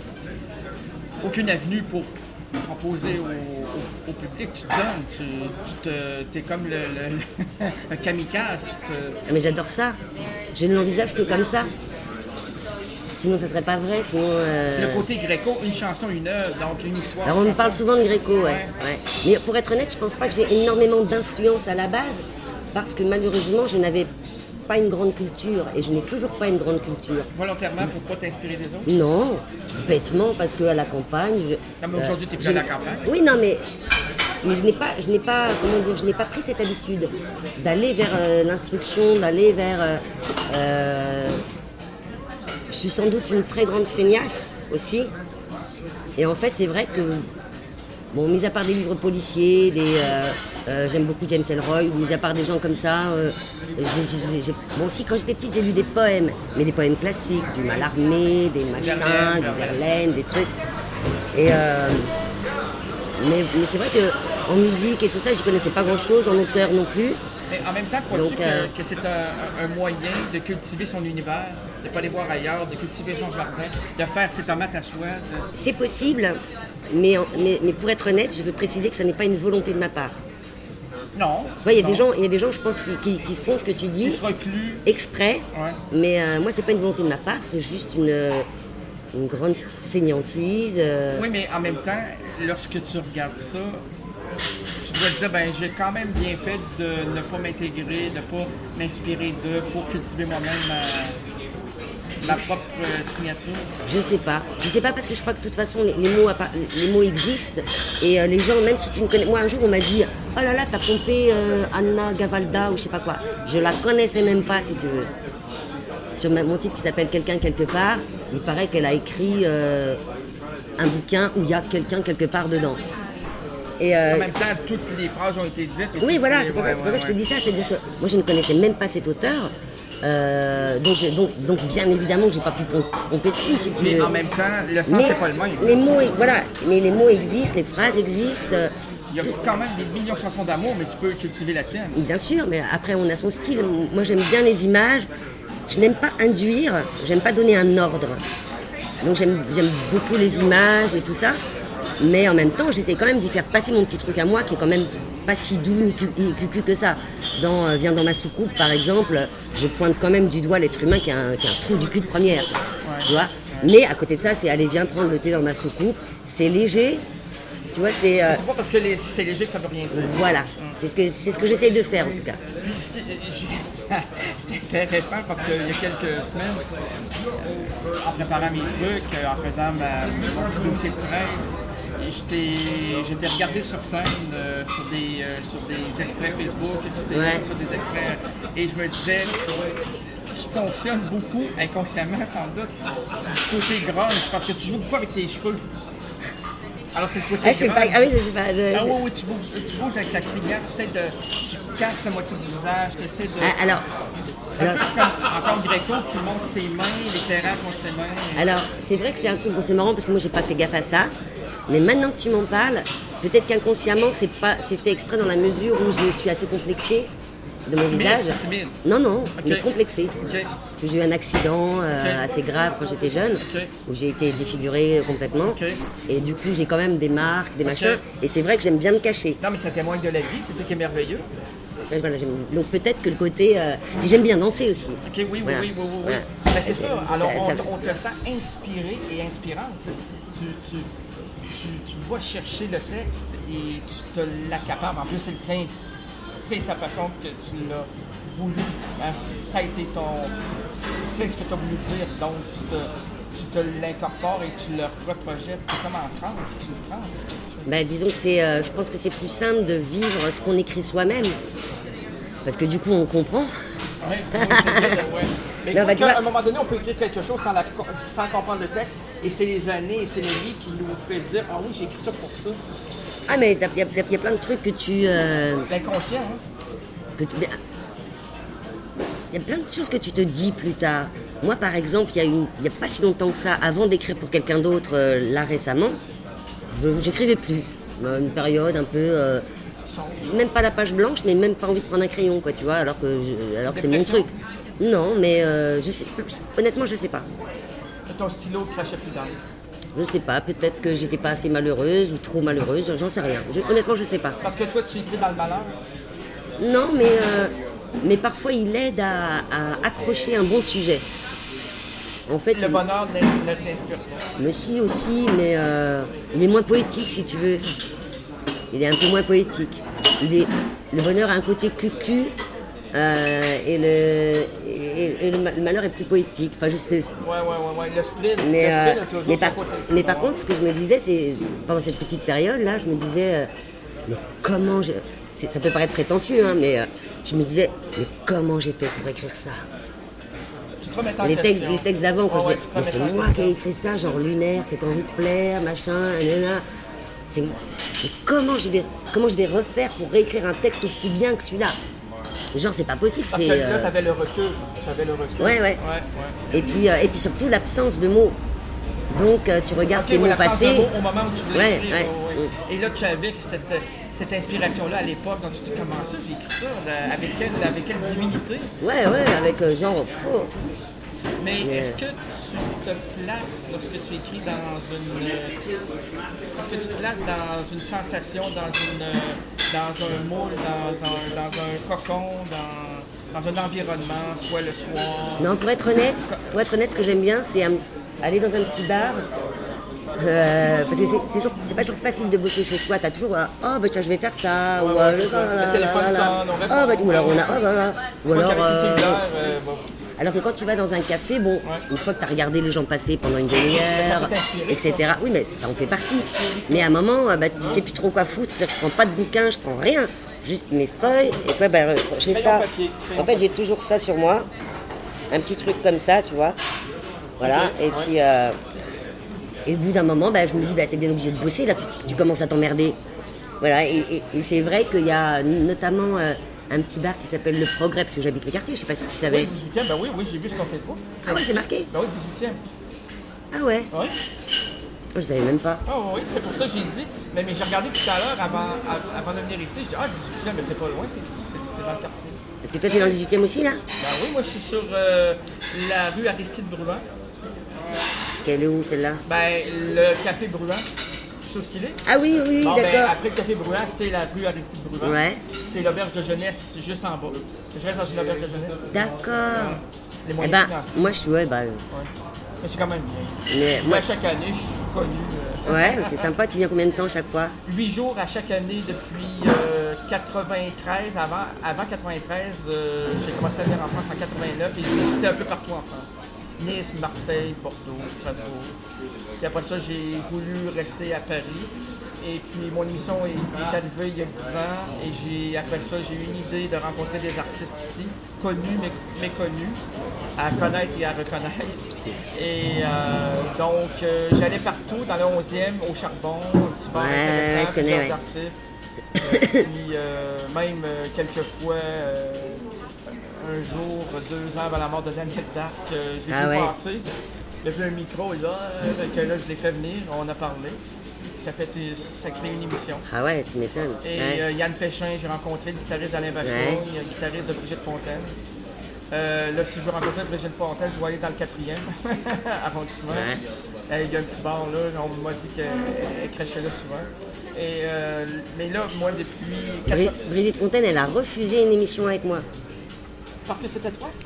Speaker 1: aucune avenue pour proposer au, au- au public. Tu te donnes, tu, tu te, t'es comme le, le, le kamikaze. Tu te,
Speaker 2: ah, mais j'adore ça. Je ne l'envisage que comme ça. Sinon, ça serait pas vrai. Sinon. euh,
Speaker 1: Le côté gréco, une chanson, une œuvre, donc une histoire.
Speaker 2: Alors on
Speaker 1: une
Speaker 2: me parle
Speaker 1: chanson.
Speaker 2: souvent de Gréco, ouais.
Speaker 1: Ouais.
Speaker 2: ouais. Mais pour être honnête, je pense pas que j'ai énormément d'influence à la base, parce que malheureusement, je n'avais pas une grande culture, et je n'ai toujours pas une grande culture.
Speaker 1: Volontairement pour pas t'inspirer des autres.
Speaker 2: Non, bêtement, parce qu'à la campagne... Je,
Speaker 1: Non, mais aujourd'hui, t'es plus
Speaker 2: je-
Speaker 1: à la campagne.
Speaker 2: Oui, non, mais... Mais je n'ai pas, je n'ai pas, comment dire, je n'ai pas pris cette habitude d'aller vers euh, l'instruction, d'aller vers... euh, euh, je suis sans doute une très grande feignasse aussi. Et en fait, c'est vrai que, bon, mis à part des livres policiers, des, euh, euh, j'aime beaucoup James Ellroy, ou mis à part des gens comme ça, euh, j'ai- j'ai- j'ai- bon, aussi quand j'étais petite, j'ai lu des poèmes, mais des poèmes classiques, du Mallarmé, des machins,
Speaker 1: Verlaine,
Speaker 2: du
Speaker 1: Verlaine.
Speaker 2: Verlaine, des trucs. Et euh, mais, mais c'est vrai qu'en musique et tout ça, j'y connaissais pas grand-chose, en auteur non plus.
Speaker 1: Mais en même temps, crois-tu
Speaker 2: Donc,
Speaker 1: que,
Speaker 2: euh,
Speaker 1: que c'est un, un moyen de cultiver son univers, de ne pas aller voir ailleurs, de cultiver son jardin, de faire ses tomates à soi? de-
Speaker 2: C'est possible, mais, en- mais, mais pour être honnête, je veux préciser que ça n'est pas une volonté de ma part.
Speaker 1: Non.
Speaker 2: Tu vois, il y a
Speaker 1: non.
Speaker 2: des gens, il y a des gens, je pense, qui, qui- qui font ce que tu
Speaker 1: Qui
Speaker 2: dis
Speaker 1: se recluent.
Speaker 2: exprès,
Speaker 1: Ouais.
Speaker 2: mais euh, moi, c'est pas une volonté de ma part, c'est juste une, euh, une grande fainéantise. euh.
Speaker 1: Oui, mais en même temps, lorsque tu regardes ça, tu dois te dire, ben j'ai quand même bien fait de ne pas m'intégrer, de ne pas m'inspirer d'eux pour cultiver moi-même ma, ma propre euh, signature.
Speaker 2: Je sais pas. Je sais pas parce que je crois que de toute façon les, les mots, appa- les mots existent et euh, les gens, même si tu ne connais. Moi un jour on m'a dit oh là là t'as pompé euh, Anna Gavalda ou je sais pas quoi. Je la connaissais même pas si tu veux. Sur ma- mon titre qui s'appelle Quelqu'un quelque part, il paraît qu'elle a écrit euh, un bouquin où il y a quelqu'un quelque part dedans. Et euh,
Speaker 1: En même temps, toutes les phrases ont été dites. et
Speaker 2: oui,
Speaker 1: toutes
Speaker 2: voilà,
Speaker 1: les-
Speaker 2: c'est pour, ça,
Speaker 1: ouais,
Speaker 2: c'est pour ça que je te
Speaker 1: ouais,
Speaker 2: dis ça. C'est-à-dire que moi, je ne connaissais même pas cet auteur. Euh, donc, j'ai- donc, donc, bien évidemment que j'ai pas pu pom- pomper dessus, si tu
Speaker 1: Mais
Speaker 2: veux.
Speaker 1: en même temps, le sens,
Speaker 2: Mais
Speaker 1: c'est pas le même.
Speaker 2: les mots, voilà, mais les mots existent, les phrases existent. euh,
Speaker 1: Il y a quand même des millions de chansons d'amour, mais tu peux cultiver la tienne.
Speaker 2: Bien sûr, mais après, on a son style. Moi, j'aime bien les images. Je n'aime pas induire, j'aime pas donner un ordre. Donc, j'aime j'aime beaucoup les images et tout ça. Mais en même temps, j'essaie quand même d'y faire passer mon petit truc à moi, qui est quand même pas si doux ni cu- ni cucu que ça. Dans euh, Viens dans ma soucoupe, par exemple, je pointe quand même du doigt l'être humain qui a un, qui a un trou du cul de première. Tu vois. Mais à côté de ça, c'est allez, viens prendre le thé dans ma soucoupe. C'est léger. Tu vois, c'est... euh,
Speaker 1: C'est pas parce que les- c'est léger que ça veut rien dire.
Speaker 2: voilà. C'est ce que, c'est ce que j'essaie de faire, en tout cas.
Speaker 1: Puis, ce qui- j'ai- c'était intéressant parce qu'il y a quelques semaines, euh, en préparant mes trucs, euh, en faisant ma, mon petit dossier de presse, et j'étais j'étais regardé sur scène euh, sur, des, euh, sur des extraits Facebook et sur des,
Speaker 2: Ouais.
Speaker 1: sur des extraits. Et je me disais, tu fonctionnes beaucoup inconsciemment, sans doute, du côté grunge, parce que tu joues beaucoup avec tes cheveux. Alors, c'est le côté
Speaker 2: Ah, je sais pas.
Speaker 1: grunge.
Speaker 2: Ah oui, je sais pas. je-
Speaker 1: Ah
Speaker 2: je-
Speaker 1: oui, oui, tu bouges, tu bouges avec la crinière, tu sais de. Tu caches la moitié du visage, tu essaies de.
Speaker 2: Ah, alors,
Speaker 1: un peu
Speaker 2: alors,
Speaker 1: comme encore Gréco qui monte ses mains, l'éclairage monte ses mains.
Speaker 2: alors, c'est vrai que c'est un truc, bon, c'est marrant parce que moi j'ai pas fait gaffe à ça, mais maintenant que tu m'en parles, peut-être qu'inconsciemment c'est pas, c'est fait exprès dans la mesure où je suis assez complexée de mon
Speaker 1: Ah, timide,
Speaker 2: visage.
Speaker 1: timide.
Speaker 2: Non, non,
Speaker 1: Ok.
Speaker 2: mais complexée.
Speaker 1: Ok.
Speaker 2: J'ai eu un accident euh,
Speaker 1: Ok.
Speaker 2: assez grave quand j'étais jeune,
Speaker 1: Ok.
Speaker 2: où j'ai été défigurée complètement,
Speaker 1: Ok.
Speaker 2: et du coup j'ai quand même des marques, des machins, et c'est vrai que j'aime bien me cacher.
Speaker 1: Non, mais ça témoigne de la vie, c'est ça qui est merveilleux.
Speaker 2: Et voilà, j'aime- donc peut-être que le côté, euh, puis j'aime bien danser aussi.
Speaker 1: Ok, oui, oui,
Speaker 2: Voilà.
Speaker 1: oui, oui, oui. oui.
Speaker 2: Voilà.
Speaker 1: Ben, c'est ça. Alors,
Speaker 2: Ça-
Speaker 1: on,
Speaker 2: ça-
Speaker 1: on te sent inspiré et inspirante. tu sais. Tu, tu... tu, tu vas chercher le texte et tu te l'accapares. En plus, c'est le tien, c'est ta façon que tu l'as voulu. Hein, ça a été ton... C'est ce que tu as voulu dire. Donc, tu te, tu te l'incorpores et tu le reprojettes. Tu es comme en transe, c'est une transe.
Speaker 2: Ben, disons que c'est... Euh, je pense que c'est plus simple de vivre ce qu'on écrit soi-même. Parce que du coup, on comprend.
Speaker 1: Oui, oui, c'est vrai, ouais. Mais
Speaker 2: non, bah,
Speaker 1: à
Speaker 2: vois...
Speaker 1: un moment donné, on peut écrire quelque chose sans, la, sans comprendre le texte, et c'est les années et c'est les vies qui nous fait dire « Ah oui, j'ai écrit ça pour ça ».
Speaker 2: Ah, mais il y, y, y a plein de trucs que tu... Euh...
Speaker 1: L'inconscient, hein?
Speaker 2: Que tu... Il y a plein de choses que tu te dis plus tard. Moi, par exemple, il n'y a, a pas si longtemps que ça, avant d'écrire pour quelqu'un d'autre, euh, là récemment, je n'écrivais plus. Une période un peu... Euh... Même pas la page blanche, mais même pas envie de prendre un crayon, quoi, tu vois, alors que, je, alors que c'est mon truc. Non, mais euh, je sais, honnêtement, je sais pas.
Speaker 1: Ton stylo crachait plus dans l'eau.
Speaker 2: Je sais pas, peut-être que j'étais pas assez malheureuse ou trop malheureuse, j'en sais rien. Je, honnêtement, je sais pas.
Speaker 1: Parce que toi, tu écris dans le malheur?
Speaker 2: Non, mais, euh, mais parfois il aide à, à accrocher un bon sujet. En fait,
Speaker 1: le
Speaker 2: il...
Speaker 1: bonheur ne, ne t'inspire pas.
Speaker 2: Mais si, aussi, mais euh, il est moins poétique, si tu veux. Il est un peu moins poétique. Il est... Le bonheur a un côté cucu. Euh, et, le, et, et le malheur est plus poétique. Enfin, je sais.
Speaker 1: Ouais, ouais, ouais, ouais. Le spleen.
Speaker 2: Mais,
Speaker 1: le spleen,
Speaker 2: euh, mais, par, mais par contre, ce que je me disais, c'est pendant cette petite période-là, je me disais, euh, mais comment j'ai. Ça peut paraître prétentieux, hein, mais euh, je me disais, mais comment j'ai fait pour écrire ça?
Speaker 1: Tu te remets en
Speaker 2: les textes,
Speaker 1: question.
Speaker 2: les textes d'avant, quand
Speaker 1: oh,
Speaker 2: je
Speaker 1: ouais,
Speaker 2: disais, mais c'est moi qui ai écrit ça, genre lunaire, cette envie de plaire, machin, nanana. C'est mais comment je vais, comment je vais refaire pour réécrire un texte aussi bien que celui-là? Genre, c'est pas possible.
Speaker 1: Parce
Speaker 2: c'est,
Speaker 1: que là,
Speaker 2: euh...
Speaker 1: t'avais le recul. T'avais le recul.
Speaker 2: Ouais, ouais.
Speaker 1: ouais, ouais.
Speaker 2: Et, puis, euh, et puis surtout, l'absence de mots. Donc, euh, tu regardes
Speaker 1: okay,
Speaker 2: tes
Speaker 1: ouais,
Speaker 2: mots passés.
Speaker 1: De mots au moment où tu voulais
Speaker 2: ouais,
Speaker 1: écrire.
Speaker 2: Ouais.
Speaker 1: Ouais, ouais. Et là, tu avais cette, cette inspiration-là à l'époque. Donc, tu te dis, comment ça, j'ai écrit ça? Là, avec, quelle, avec quelle divinité?
Speaker 2: Ouais, ouais, avec euh, genre... Oh.
Speaker 1: Mais yeah. Est-ce que tu te places, lorsque tu écris dans une... Est-ce que tu te places dans une sensation, dans, une, dans un moule, dans un, dans un cocon, dans, dans un environnement, soit le soir?
Speaker 2: Non, pour être honnête, pour être honnête, ce que j'aime bien, c'est aller dans un petit bar. Euh, parce que c'est, c'est, toujours, c'est pas toujours facile de bosser chez soi. T'as toujours euh, oh bah tiens je vais faire ça
Speaker 1: ouais,
Speaker 2: ou
Speaker 1: ouais,
Speaker 2: euh,
Speaker 1: le, le, le téléphone sonne, on répond.
Speaker 2: Oh bah ou alors on a oh bah ou alors
Speaker 1: euh, euh, bon.
Speaker 2: Alors que quand tu vas dans un café, bon, ouais. Une fois que tu as regardé les gens passer pendant une demi-heure, et cetera. Oui, mais ça en fait partie. Mais à un moment, bah, tu sais plus trop quoi foutre. C'est-à-dire que je prends pas de bouquin, je prends rien. Juste mes feuilles. Et puis, bah, j'ai ça. En fait, j'ai toujours ça sur moi. Un petit truc comme ça, tu vois. Voilà. Et puis, euh, et au bout d'un moment, bah, je me dis, bah, t'es bien obligé de bosser. Là, tu, tu commences à t'emmerder. Voilà. Et, et, et c'est vrai qu'il y a notamment... Euh, un petit bar qui s'appelle Le Progrès, parce que j'habite le quartier, je sais pas si tu savais.
Speaker 1: Oui, dix-huitième, ben oui, oui, j'ai vu sur ton Facebook.
Speaker 2: Ah oui, c'est marqué?
Speaker 1: Ben oui, dix-huitième.
Speaker 2: Ah ouais?
Speaker 1: Oui.
Speaker 2: Je savais même pas.
Speaker 1: Ah oh, oui, c'est pour ça que j'ai dit. Mais, mais j'ai regardé tout à l'heure, avant, avant de venir ici, je dis, ah, dix-huitième, mais c'est pas loin, c'est, c'est, c'est dans le quartier.
Speaker 2: Est-ce que toi, t'es dans le dix-huitième aussi, là?
Speaker 1: Ben oui, moi, je suis sur euh, la rue Aristide Bruant.
Speaker 2: Quelle est où, celle-là? Ben,
Speaker 1: le café Bruant. Ce qu'il est.
Speaker 2: Ah oui, oui,
Speaker 1: bon,
Speaker 2: d'accord.
Speaker 1: Ben, après le café Bruant, c'est la rue Aristide Bruant.
Speaker 2: Ouais.
Speaker 1: C'est l'auberge de jeunesse juste en bas. Je reste dans une auberge de jeunesse.
Speaker 2: D'accord.
Speaker 1: Les
Speaker 2: moyens eh ben, financiers. Moi, je suis, ouais, bah... Ouais.
Speaker 1: Mais c'est quand même bien.
Speaker 2: Mais,
Speaker 1: moi, moi, chaque année, je suis connu. Euh...
Speaker 2: Ouais, c'est sympa. Tu viens combien de temps chaque fois?
Speaker 1: Huit jours à chaque année depuis euh, quatre-vingt-treize. Avant, avant quatre-vingt-treize, euh, j'ai commencé à venir en France en quatre-vingt-neuf et j'ai visité un peu partout en France. Nice, Marseille, Bordeaux, Strasbourg. Et après ça, j'ai voulu rester à Paris. Et puis mon émission est, est arrivée il y a dix ans. Et j'ai, après ça, j'ai eu une idée de rencontrer des artistes ici, connus mais méconnus, à connaître et à reconnaître. Et euh, donc, euh, j'allais partout, dans le onzième, au Charbon, un petit bar
Speaker 2: ouais,
Speaker 1: intéressant, plusieurs
Speaker 2: ouais.
Speaker 1: artistes. Euh, puis euh, même euh, quelques fois... Euh, un jour, deux ans avant la mort de Daniel Darc, euh, je l'ai
Speaker 2: ah
Speaker 1: vu
Speaker 2: ouais.
Speaker 1: passer. Il a vu un micro et là, euh, là, je l'ai fait venir, on a parlé. Ça fait ça crée une émission.
Speaker 2: Ah ouais, tu m'étonnes.
Speaker 1: Et
Speaker 2: ouais.
Speaker 1: euh, Yann Péchin, j'ai rencontré le guitariste d'Alain Bachot, ouais. Le guitariste de Brigitte Fontaine. Euh, là, si je veux rencontrer Brigitte Fontaine, je dois aller dans le quatrième arrondissement. Ouais. Euh, il y a un petit bar là, on m'a dit qu'elle crachait là souvent. Et, euh, mais là, moi, depuis...
Speaker 2: Bri- Brigitte Fontaine, elle a refusé une émission avec moi.
Speaker 1: Parce que c'était toi?
Speaker 2: Ouais.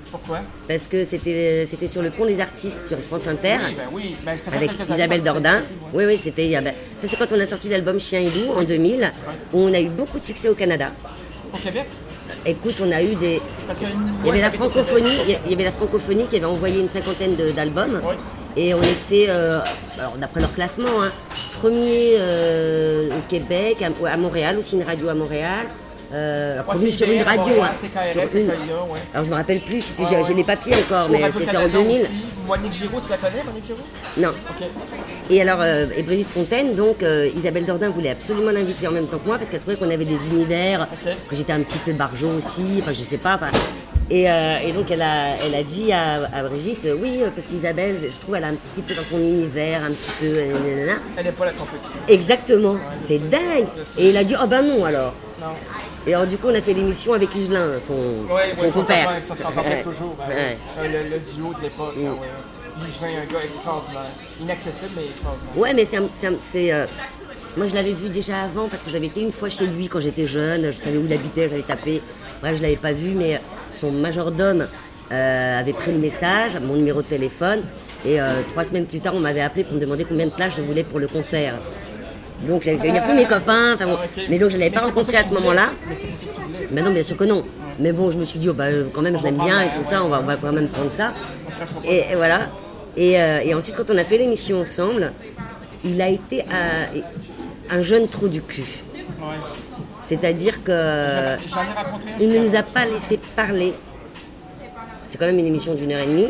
Speaker 1: Pourquoi?
Speaker 2: Parce que c'était, c'était sur le pont des artistes sur France Inter.
Speaker 1: Oui, ben oui. Ben, ça fait
Speaker 2: Avec
Speaker 1: quelques années
Speaker 2: Isabelle
Speaker 1: que ça
Speaker 2: Dordain.
Speaker 1: existe,
Speaker 2: Oui, oui, c'était. il y a- ben, ça, c'est quand on a sorti l'album Chien et Loup en deux mille, où on a eu beaucoup de succès au Canada.
Speaker 1: Au Québec?
Speaker 2: Écoute, on a eu des.
Speaker 1: Parce que,
Speaker 2: Il y avait la francophonie, il y avait la francophonie qui avait envoyé une cinquantaine de- d'albums.
Speaker 1: Oui.
Speaker 2: Et on était, euh, alors d'après leur classement, hein, premier euh, au Québec, à, à Montréal, aussi une radio à Montréal. Euh, alors,
Speaker 1: Ouais,
Speaker 2: premier
Speaker 1: c'est
Speaker 2: sur une
Speaker 1: I B M,
Speaker 2: radio.
Speaker 1: ouais,
Speaker 2: hein,
Speaker 1: c'est K R S,
Speaker 2: sur
Speaker 1: c'est
Speaker 2: une-
Speaker 1: K I A, ouais.
Speaker 2: Alors je me rappelle plus, si tu-
Speaker 1: Ouais,
Speaker 2: j'ai,
Speaker 1: ouais.
Speaker 2: j'ai les papiers encore, mais
Speaker 1: Au
Speaker 2: c'était en
Speaker 1: Radio-Canada
Speaker 2: deux mille.
Speaker 1: aussi. Monique Giraud, tu la connais, Monique Giraud?
Speaker 2: Non.
Speaker 1: OK.
Speaker 2: Et alors, euh, et Brigitte Fontaine, donc euh, Isabelle Dordain voulait absolument l'inviter en même temps que moi parce qu'elle trouvait qu'on avait des univers,
Speaker 1: Ok.
Speaker 2: que j'étais un petit peu barjot aussi, enfin je sais pas. Enfin, et, euh, et donc elle a, elle a dit à, à Brigitte, euh, oui, euh, parce qu'Isabelle, je trouve elle a un petit peu dans ton univers, un petit peu. euh, nanana.
Speaker 1: Elle n'est pas la compétition.
Speaker 2: Exactement, c'est dingue. Et il a dit, oh ben non alors.
Speaker 1: Non.
Speaker 2: Et alors du coup on a fait l'émission avec Higelin, son,
Speaker 1: Ouais,
Speaker 2: son
Speaker 1: ouais,
Speaker 2: compère.
Speaker 1: Ils s'en rappellent toujours. Ben,
Speaker 2: Ouais.
Speaker 1: euh, le, le duo de l'époque.
Speaker 2: Mm.
Speaker 1: Ben, ouais. Lui, je un gars extraordinaire. Inaccessible, mais extraordinaire.
Speaker 2: Ouais, mais c'est, un- c'est, un- c'est, euh, moi je l'avais vu déjà avant parce que j'avais été une fois chez lui quand j'étais jeune, je savais où il habitait, j'avais tapé. Bref, je l'avais pas vu, mais son majordome euh, avait pris le message, mon numéro de téléphone, et euh, trois semaines plus tard, on m'avait appelé pour me demander combien de places je voulais pour le concert. Donc j'avais fait venir tous mes copains, enfin bon.
Speaker 1: Ah, ok.
Speaker 2: Mais donc je ne l'avais
Speaker 1: Mais
Speaker 2: pas
Speaker 1: c'est pour
Speaker 2: rencontré
Speaker 1: ça
Speaker 2: à
Speaker 1: que
Speaker 2: ce
Speaker 1: tu
Speaker 2: moment-là.
Speaker 1: voulais. Mais c'est pour ça que tu voulais.
Speaker 2: Ben non, bien sûr que non. Mais bon, je me suis dit, oh, bah, euh, quand même, je
Speaker 1: On va
Speaker 2: l'aime bien et
Speaker 1: prendre,
Speaker 2: tout
Speaker 1: ouais,
Speaker 2: ça, on va,
Speaker 1: ouais.
Speaker 2: on va quand même prendre ça.
Speaker 1: On crachera pas.
Speaker 2: Et, et voilà. Et, euh, et ensuite, quand on a fait l'émission ensemble, il a été un, un jeune trou du cul.
Speaker 1: Ouais.
Speaker 2: C'est-à-dire que
Speaker 1: J'en j'en ai rencontré un.
Speaker 2: il ne
Speaker 1: qui
Speaker 2: nous
Speaker 1: a-
Speaker 2: a pas laissé parler. C'est quand même une émission d'une heure et demie.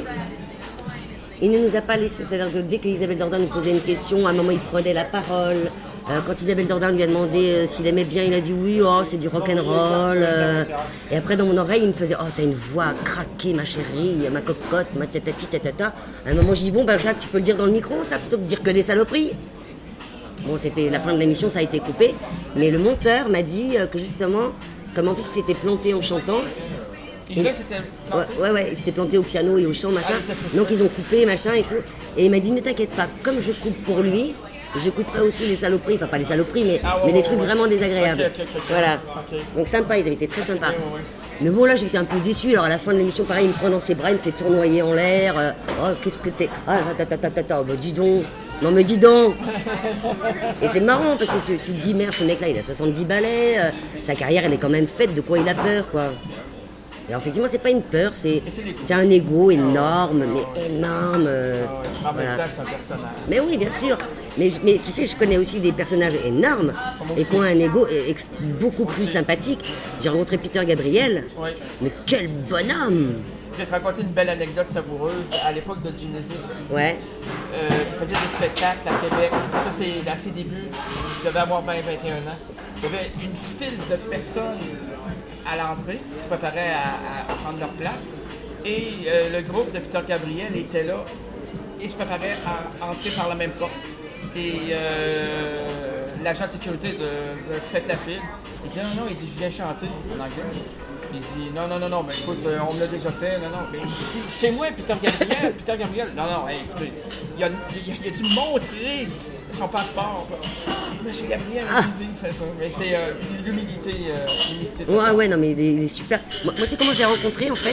Speaker 2: Il ne nous a pas laissé. C'est-à-dire que dès qu'Isabelle Dordain nous posait une question, à un moment il prenait la parole. Euh, quand Isabelle Dordain lui a demandé euh, s'il aimait bien, il a dit oui, oh, c'est du rock'n'roll. Euh, et après, dans mon oreille, il me faisait, oh, t'as une voix craquée, ma chérie, ma cocotte, ma tatati, tatata. À un moment, je dis, bon, ben Jacques, tu peux le dire dans le micro, ça, plutôt que de dire que des saloperies. Bon, c'était la fin de l'émission, ça a été coupé. Mais le monteur m'a dit euh, que justement, comme en plus il s'était planté en chantant,
Speaker 1: Et là, c'était.
Speaker 2: ouais, ouais, ouais, il s'était planté au piano et au chant, machin.
Speaker 1: Ah, il était frustré.
Speaker 2: Donc ils ont coupé, machin et tout. Et il m'a dit, ne t'inquiète pas, comme je coupe pour lui, je couperai aussi les saloperies, enfin pas les saloperies, mais,
Speaker 1: Ah, ouais,
Speaker 2: mais des
Speaker 1: ouais,
Speaker 2: trucs
Speaker 1: ouais.
Speaker 2: vraiment désagréables.
Speaker 1: Ok, ok, ok, ok.
Speaker 2: Voilà.
Speaker 1: Ok.
Speaker 2: Donc sympa, ils avaient été très sympas.
Speaker 1: Ouais, ouais, ouais.
Speaker 2: Mais bon, là, j'étais un peu déçue. Alors, à la fin de l'émission, pareil, il me prend dans ses bras, il me fait tournoyer en l'air. euh, oh, qu'est-ce que t'es. Ah, ta, ta, ta, ta, ta. Bah, dis donc. Non, mais dis donc. Et c'est marrant parce que tu, tu te dis, merde, ce mec-là, il a soixante-dix balais. euh, sa carrière, elle est quand même faite. De quoi il a peur, quoi. Et alors, effectivement, c'est pas une peur, c'est,
Speaker 1: c'est des coups.
Speaker 2: c'est un ego énorme, mais énorme. euh,
Speaker 1: Ah ouais. En
Speaker 2: voilà.
Speaker 1: même temps, c'est un personnage.
Speaker 2: Mais oui, bien sûr. Mais, je- mais tu sais, je connais aussi des personnages énormes et qui ont un ego ex- beaucoup plus sympathique. J'ai rencontré Peter Gabriel.
Speaker 1: Oui.
Speaker 2: Mais quel bonhomme!
Speaker 1: Je vais te raconter une belle anecdote savoureuse. À l'époque de Genesis,
Speaker 2: Ouais.
Speaker 1: euh, il faisait des spectacles à Québec. Ça, c'est à ses débuts. Il devait avoir vingt à vingt et un ans. Il y avait une file de personnes à l'entrée qui se préparaient à, à prendre leur place. Et euh, le groupe de Peter Gabriel était là et se préparait à entrer par la même porte. Et euh, l'agent de sécurité de, de Faites la file. Il dit non, non, il dit je viens chanter en anglais. Il dit non, non, non, non, mais écoute, euh, on me l'a déjà fait, non, non. Mais c'est, c'est moi, Peter Gabriel, Peter Gabriel. Non, non, hey, écoutez, il a, il, a, il a dû montrer son passeport. Monsieur Gabriel, il fait ça. Mais c'est euh, l'humilité. Euh, l'humilité de
Speaker 2: Ouais, ouais, non, mais il est, il est super. Moi, moi, tu sais comment je l'ai rencontré en fait?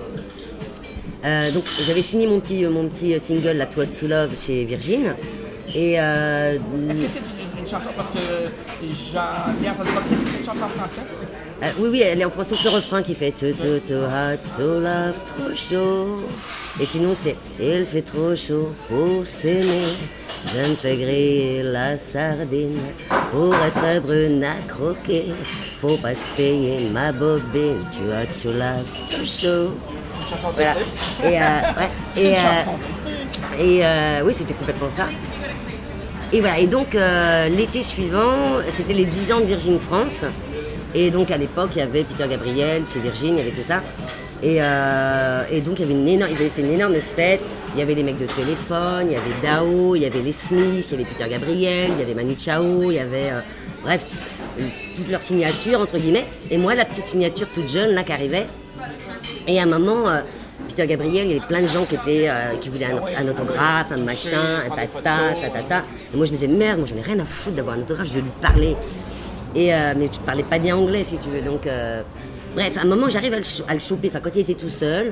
Speaker 2: Euh, donc, j'avais signé mon petit, mon petit single, La Toi to Love, chez Virgin. Et euh,
Speaker 1: Est-ce que c'est une, une chanson, parce que j'en ai entendu parler, est-ce que c'est une chanson en français?
Speaker 2: euh, oui, oui, elle est en français, le refrain qui fait too, too, too hot, too love, trop chaud. Et sinon, c'est il fait trop chaud pour s'aimer. Je me fais griller la sardine pour être brune à croquer. Faut pas se payer ma bobine, tu as too love, too chaud.
Speaker 1: Une chanson de
Speaker 2: Voilà.
Speaker 1: l'été?
Speaker 2: Et, euh, ouais.
Speaker 1: C'est
Speaker 2: et,
Speaker 1: une
Speaker 2: euh,
Speaker 1: chanson.
Speaker 2: et euh, oui, c'était complètement ça. Et voilà, et donc euh, l'été suivant, c'était les dix ans de Virgin France. Et donc à l'époque, il y avait Peter Gabriel chez Virgin, il y avait tout ça. Et, euh, et donc il y avait une énorme, ils avaient fait une énorme fête. Il y avait les mecs de téléphone, il y avait Dao, il y avait les Smiths, il y avait Peter Gabriel, il y avait Manu Chao, il y avait... euh, bref, toutes leurs signatures, entre guillemets. Et moi, la petite signature toute jeune, là, qui arrivait. Et à un moment... euh, Peter Gabriel, il y avait plein de gens qui, étaient, euh, qui voulaient un, un autographe, un machin, un tata, tata. Et moi je me disais merde, moi j'en ai rien à foutre d'avoir un autographe, je vais lui parler. Et, euh, mais je ne parlais pas bien anglais si tu veux. Donc, euh, bref, à un moment j'arrive à le, cho- à le choper, enfin quand il était tout seul.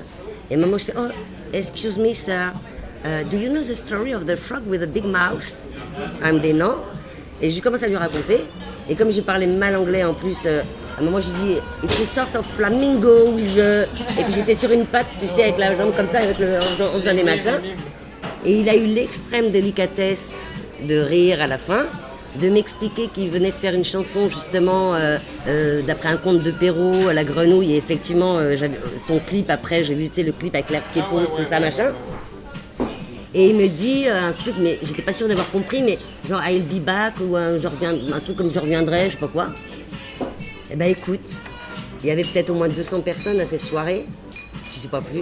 Speaker 2: Et à un moment, je fais, oh, excuse me, sir, uh, do you know the story of the frog with a big mouth? Elle me dit non. Et je commence à lui raconter. Et comme je parlais mal anglais en plus, euh, à un moment, je lui dis, it's a sort of flamingo with a... Et puis j'étais sur une patte, tu sais, avec la jambe comme ça, avec le, en, faisant, en faisant des machins. Et il a eu l'extrême délicatesse de rire à la fin, de m'expliquer qu'il venait de faire une chanson justement euh, euh, d'après un conte de Perrault, La Grenouille, et effectivement euh, j'avais son clip après, j'ai vu tu sais, le clip avec l'air qui pose, tout ça machin. Et il me dit euh, un truc, mais j'étais pas sûre d'avoir compris, mais genre I'll be back ou un, je reviens, un truc comme je reviendrai, je sais pas quoi. Eh ben écoute, il y avait peut-être au moins deux cents personnes à cette soirée, je sais pas plus.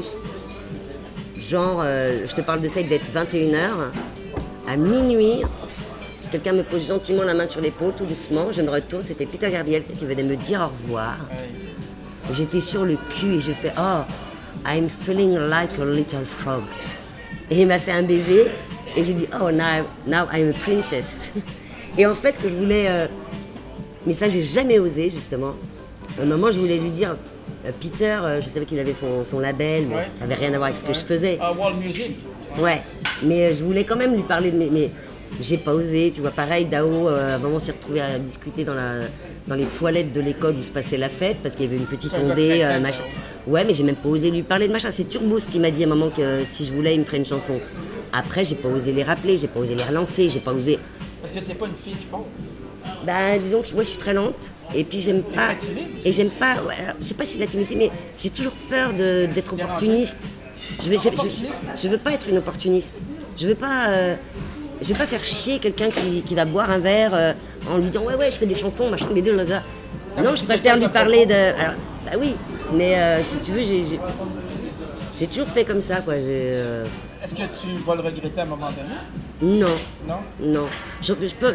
Speaker 2: Genre, euh, je te parle de ça, il devait être vingt et une heures, à minuit. Quelqu'un me pose gentiment la main sur l'épaule, tout doucement. Je me retourne, c'était Peter Gabriel qui venait me dire au revoir. Et j'étais sur le cul et j'ai fait « Oh, I'm feeling like a little frog ». Et il m'a fait un baiser et j'ai dit « Oh, now, now I'm a princess ». Et en fait, ce que je voulais... Euh... Mais ça, j'ai jamais osé, justement. À un moment, je voulais lui dire euh, « Peter, euh, je savais qu'il avait son, son label, mais ouais. ça n'avait rien à voir avec ce que ouais. je faisais.
Speaker 1: Uh, » World Music.
Speaker 2: Ouais, mais euh, je voulais quand même lui parler de mes... mes j'ai pas osé, tu vois, pareil, Dao, euh, à un moment on s'est retrouvé à discuter dans, la, dans les toilettes de l'école où se passait la fête, parce qu'il y avait une petite ondée, euh, machin. Ouais, mais j'ai même pas osé lui parler de machin. C'est Turbo qui m'a dit à un moment que euh, si je voulais, il me ferait une chanson. Après, j'ai pas osé les rappeler, j'ai pas osé les relancer, j'ai pas osé...
Speaker 1: Parce que t'es pas une fille qui fonce.
Speaker 2: Bah, disons que moi je suis très lente, et puis j'aime pas... Et j'aime pas, ouais, je sais pas si c'est de la timidité, mais j'ai toujours peur de, d'être opportuniste. Je, vais, je, je, je veux pas être une opportuniste. Je veux pas... Euh, Je vais pas faire chier quelqu'un qui, qui va boire un verre euh, en lui disant ouais ouais je fais des chansons machin mais deux là là. Non, je préfère lui parler de. Alors, bah oui, mais euh, si tu veux j'ai, j'ai j'ai toujours fait comme ça quoi. J'ai, euh...
Speaker 1: Est-ce que tu vas le regretter à un moment donné?
Speaker 2: Non.
Speaker 1: Non.
Speaker 2: Non. Je, je peux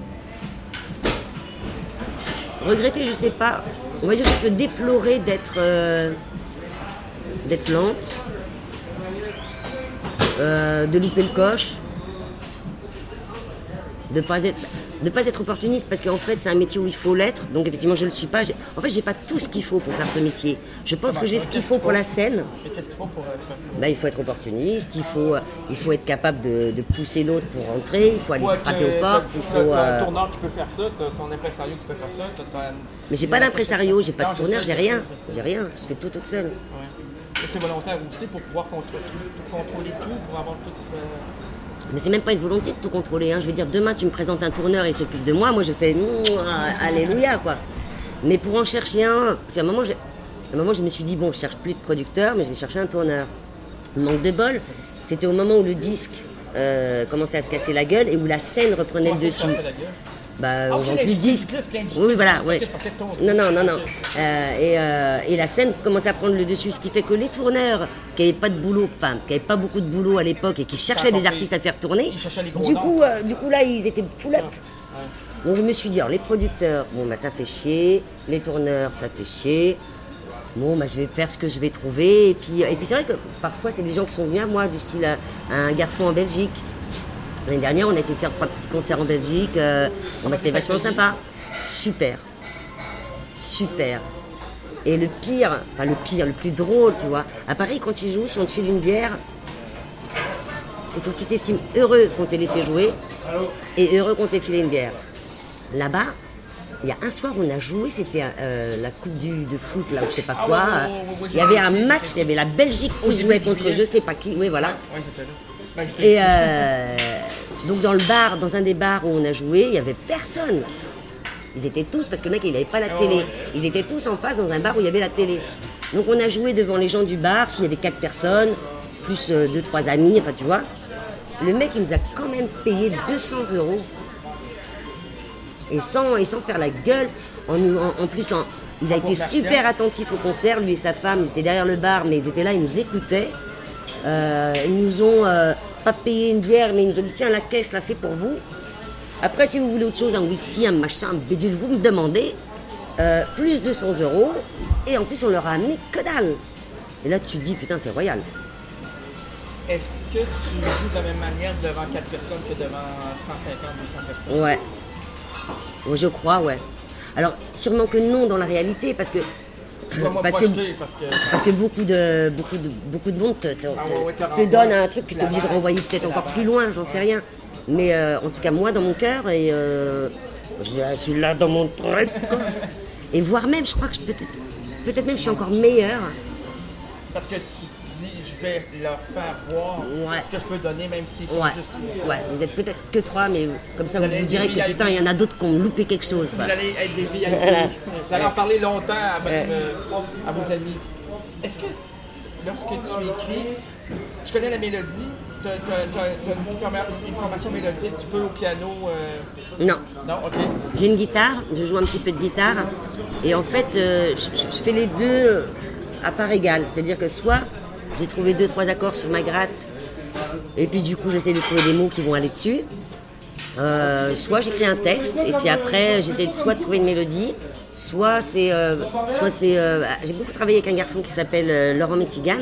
Speaker 2: regretter, je sais pas. On va dire je peux déplorer d'être euh... d'être lente, euh, de louper le coche. De ne pas, pas être opportuniste parce qu'en fait c'est un métier où il faut l'être, donc effectivement je ne le suis pas. J'ai, en fait j'ai pas tout ce qu'il faut pour faire ce métier. Je pense Comment, que j'ai ce qu'il faut pour la scène.
Speaker 1: Et qu'est-ce qu'il faut pour faire ça?
Speaker 2: Bah, il faut être opportuniste, il faut, il faut être capable de, de pousser l'autre pour rentrer, il faut aller ouais, frapper aux portes, il faut...
Speaker 1: T'as
Speaker 2: euh...
Speaker 1: un tourneur qui peut faire ça, t'as ton impresario qui peut faire ça. T'as ton...
Speaker 2: Mais j'ai pas d'impresario, j'ai pas non, de tourneur, j'ai rien, j'ai rien, je fais tout toute seule.
Speaker 1: Ouais. Et c'est volontaire aussi pour pouvoir contrôler tout, contrôler tout pour avoir tout... Euh...
Speaker 2: Mais c'est même pas une volonté de tout contrôler. Hein. Je veux dire, demain, tu me présentes un tourneur et il s'occupe de moi. Moi, je fais alléluia, quoi. Mais pour en chercher un, parce qu'à un moment, j'ai, à un moment, je me suis dit, bon, je cherche plus de producteur, mais je vais chercher un tourneur. Manque de bol, c'était au moment où le disque euh, commençait à se casser la gueule et où la scène reprenait
Speaker 1: Comment
Speaker 2: le dessus. Bah,
Speaker 1: ah,
Speaker 2: on vend plus de disques. Oui, voilà, ouais. Non, non, non, non. Euh, et, euh, et la scène commençait à prendre le dessus, ce qui fait que les tourneurs qui n'avaient pas de boulot, enfin, qui n'avaient pas beaucoup de boulot à l'époque et qui cherchaient des artistes à faire tourner, du coup, euh, du coup là, ils étaient full up. Ouais. Donc je me suis dit, alors les producteurs, bon, bah ça fait chier, les tourneurs, ça fait chier. Bon, bah je vais faire ce que je vais trouver. Et puis, et puis c'est vrai que parfois, c'est des gens qui sont venus à moi, du style à, à un garçon en Belgique. L'année dernière, on a été faire trois petits concerts en Belgique. Euh, bon, bah, c'était vachement sympa. Super. Super. Et le pire, enfin le pire, le plus drôle, tu vois. À Paris, quand tu joues, si on te file une bière, il faut que tu t'estimes heureux qu'on t'ait laissé jouer et heureux qu'on t'ait filé une bière. Là-bas, il y a un soir, on a joué, c'était euh, la coupe du, de foot, là, ou je sais pas quoi. Ah, ouais, ouais, ouais, il y avait un match, il y avait la Belgique qui jouait contre je sais pas qui. Oui, voilà. Ouais, ouais, Bah, et euh, donc dans le bar, dans un des bars où on a joué, il n'y avait personne. Ils étaient tous, parce que le mec il n'avait pas la télé, ils étaient tous en face dans un bar où il y avait la télé. Donc on a joué devant les gens du bar, il y avait quatre personnes, plus euh, deux, trois amis, enfin tu vois. Le mec il nous a quand même payé deux cents euros. Et sans, et sans faire la gueule, en, en, en plus en, il a été super attentif au concert, lui et sa femme, ils étaient derrière le bar, mais ils étaient là, ils nous écoutaient. Euh, ils nous ont euh, pas payé une bière, mais ils nous ont dit tiens la caisse là c'est pour vous. Après si vous voulez autre chose, un whisky, un machin, un bidule, vous me demandez euh, plus deux cents euros et en plus on leur a amené que dalle. Et là tu te dis putain c'est royal.
Speaker 1: Est-ce que tu joues de la même manière devant quatre personnes que devant cent cinquante, deux cents personnes?
Speaker 2: Ouais. Je crois ouais. Alors sûrement que non dans la réalité parce que
Speaker 1: Tu vas moi
Speaker 2: Parce que-
Speaker 1: projeter parce que.
Speaker 2: Parce que beaucoup de, beaucoup de, beaucoup de monde te, te, te-
Speaker 1: Ah ouais, ouais, te
Speaker 2: te
Speaker 1: renvoie.
Speaker 2: donne un truc que tu
Speaker 1: C'est
Speaker 2: es obligé de
Speaker 1: la
Speaker 2: renvoyer
Speaker 1: vague.
Speaker 2: peut-être
Speaker 1: C'est la
Speaker 2: encore
Speaker 1: vague.
Speaker 2: plus loin, j'en sais rien. Mais euh, en tout cas, moi, dans mon cœur, et euh, je je suis là dans mon truc. quoi. Et voire même, je crois que je peut-être, peut-être même je suis encore meilleure.
Speaker 1: Parce que tu te dis, je vais leur faire voir
Speaker 2: Ouais.
Speaker 1: ce que je peux donner, même s'ils sont
Speaker 2: Ouais.
Speaker 1: juste trois.
Speaker 2: ouais, vous êtes peut-être que trois, mais comme ça,
Speaker 1: Vous
Speaker 2: vous
Speaker 1: allez
Speaker 2: vous
Speaker 1: être
Speaker 2: direz
Speaker 1: des
Speaker 2: que
Speaker 1: V I P.
Speaker 2: putain, il y en a d'autres qui ont loupé quelque chose. quoi.
Speaker 1: Vous allez être des V I P.
Speaker 2: Voilà.
Speaker 1: Vous allez en parler longtemps à, votre,
Speaker 2: Ouais.
Speaker 1: euh, à vos amis. Est-ce que lorsque tu écris, tu connais la mélodie, tu as, une, forma- une formation mélodique, tu peux au piano. euh,
Speaker 2: Non.
Speaker 1: Non, ok.
Speaker 2: J'ai une guitare, je joue un petit peu de guitare, et en fait, euh, je, je fais les deux euh, à part égale. C'est-à-dire que soit j'ai trouvé deux, trois accords sur ma gratte, et puis du coup, j'essaie de trouver des mots qui vont aller dessus. Euh, soit j'écris un texte, et puis après, j'essaie soit de trouver une mélodie, soit c'est. euh, soit c'est. euh, j'ai beaucoup travaillé avec un garçon qui s'appelle euh, Laurent Métigan,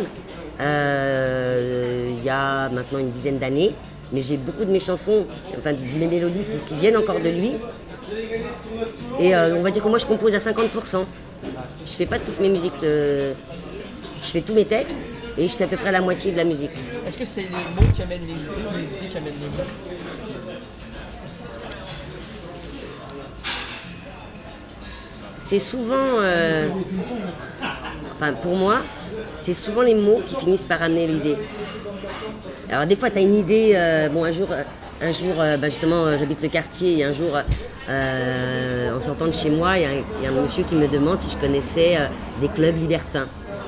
Speaker 2: euh, il y a maintenant une dizaine d'années. Mais j'ai beaucoup de mes chansons, enfin de mes mélodies qui, qui viennent encore de lui. Et euh, on va dire que moi je compose à cinquante pour cent. Je fais pas toutes mes musiques, de... je fais tous mes textes et je fais à peu près la moitié de la musique.
Speaker 1: Est-ce que c'est les mots qui amènent les idées ou les idées qui amènent les mots?
Speaker 2: C'est souvent, euh, enfin pour moi, c'est souvent les mots qui finissent par amener l'idée. Alors des fois tu as une idée, euh, bon un jour, euh, un jour euh, bah, justement euh, j'habite le quartier et un jour euh, en sortant de chez moi, il y, a un- il y a un monsieur qui me demande si je connaissais euh, des clubs libertins.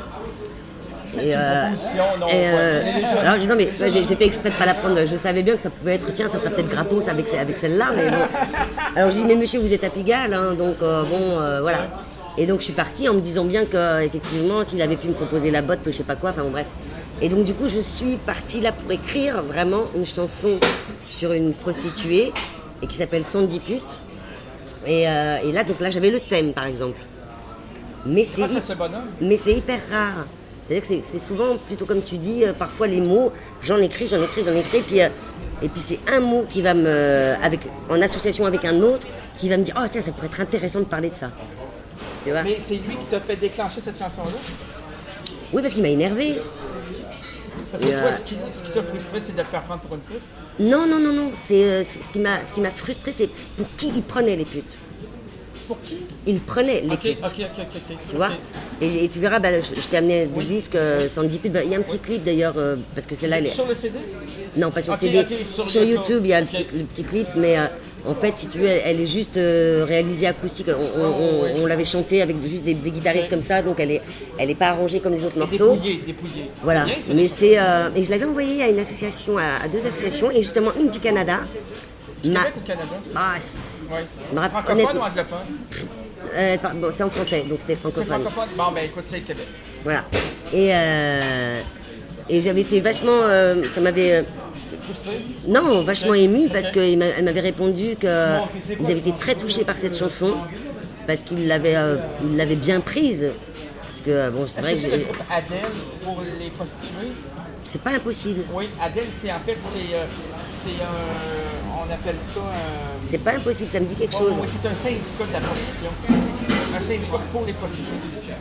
Speaker 2: Et, euh,
Speaker 1: proposition, non,
Speaker 2: et, euh, alors j'ai- non mais ouais, j'ai j'ai fait exprès de pas la prendre, je savais bien que ça pouvait être, tiens ça serait peut-être gratos avec, ce- avec celle-là, mais bon. Alors je dis mais monsieur vous êtes à Pigalle, hein, donc euh, bon euh, voilà. Et donc je suis partie en me disant bien que effectivement s'il avait pu me proposer la botte, que je sais pas quoi, enfin bon bref. Et donc du coup je suis partie là pour écrire vraiment une chanson sur une prostituée et qui s'appelle Sandy Pute. Et, euh, et là donc là j'avais le thème par exemple. Mais c'est
Speaker 1: Grâce à ce bonhomme.
Speaker 2: mais c'est hyper rare. C'est-à-dire que c'est, c'est souvent plutôt comme tu dis, euh, parfois les mots, j'en écris, j'en écris, j'en écris, puis, euh, et puis c'est un mot qui va me, avec, en association avec un autre, qui va me dire, oh tiens, ça pourrait être intéressant de parler de ça. Tu vois?
Speaker 1: Mais c'est lui qui t'a fait déclencher cette chanson-là?
Speaker 2: Oui, parce qu'il m'a énervé.
Speaker 1: Parce que
Speaker 2: Et,
Speaker 1: toi,
Speaker 2: euh,
Speaker 1: ce qui, ce qui t'a frustré, c'est de te faire prendre pour une pute?
Speaker 2: Non, non, non, non. C'est, euh, c'est- ce qui m'a, ce qui m'a frustré, c'est pour qui il prenait les putes.
Speaker 1: Pour qui?
Speaker 2: Il prenait les
Speaker 1: Ok,
Speaker 2: putes.
Speaker 1: ok, ok, ok. ok.
Speaker 2: Tu vois, et, et tu verras, bah, je, je t'ai amené des
Speaker 1: Oui.
Speaker 2: disques, euh, Sandy Pute. Bah, il y a un petit clip d'ailleurs, euh, parce que celle-là, elle est...
Speaker 1: Sur le C D?
Speaker 2: Non, pas sur
Speaker 1: Ok,
Speaker 2: le C D.
Speaker 1: ok, sur
Speaker 2: sur
Speaker 1: YouTube.
Speaker 2: YouTube, il y a le,
Speaker 1: Ok.
Speaker 2: petit, le petit clip, mais euh, en fait, si tu veux, elle, elle est juste euh, réalisée acoustique. On, on- on-
Speaker 1: ouais.
Speaker 2: on l'avait chantée avec juste des, des guitaristes
Speaker 1: Ok.
Speaker 2: comme ça, donc elle est, elle est pas arrangée comme les autres
Speaker 1: Et
Speaker 2: morceaux.
Speaker 1: dépouillé, dépouillé.
Speaker 2: Voilà.
Speaker 1: C'est bien, ça,
Speaker 2: Mais
Speaker 1: les
Speaker 2: c'est euh, et je l'avais envoyé à une association, à, à deux associations, et justement une du Canada.
Speaker 1: Du
Speaker 2: m'a-
Speaker 1: Québec ou Canada?
Speaker 2: Ah, c'est-
Speaker 1: Oui.
Speaker 2: me rappelle-
Speaker 1: Francophone
Speaker 2: honnêtement-
Speaker 1: ou anglophone?
Speaker 2: euh, par- bon, c'est en français, donc c'était
Speaker 1: C'est
Speaker 2: francophone.
Speaker 1: francophone? Bon, ben écoute, c'est le Québec.
Speaker 2: Voilà. Et euh, et j'avais été vachement, euh, ça m'avait euh,
Speaker 1: Frustré?
Speaker 2: Non, vachement émue parce
Speaker 1: Ok.
Speaker 2: qu'elle m'avait répondu qu'ils avaient été très touchés par cette chanson parce qu'ils l'avaient euh, ils l'avaient bien prise. Parce que euh, bon, c'est
Speaker 1: Est-ce
Speaker 2: vrai
Speaker 1: que
Speaker 2: que
Speaker 1: c'est le
Speaker 2: j'ai-
Speaker 1: groupe Adele pour les prostituées?
Speaker 2: c'est pas impossible.
Speaker 1: Oui, Adele, c'est en fait, c'est euh, c'est un. On appelle ça un.
Speaker 2: C'est pas impossible, ça me dit quelque
Speaker 1: Oh,
Speaker 2: chose.
Speaker 1: oui, c'est un syndicat de la prostitution. Un syndicat pour les prostituées.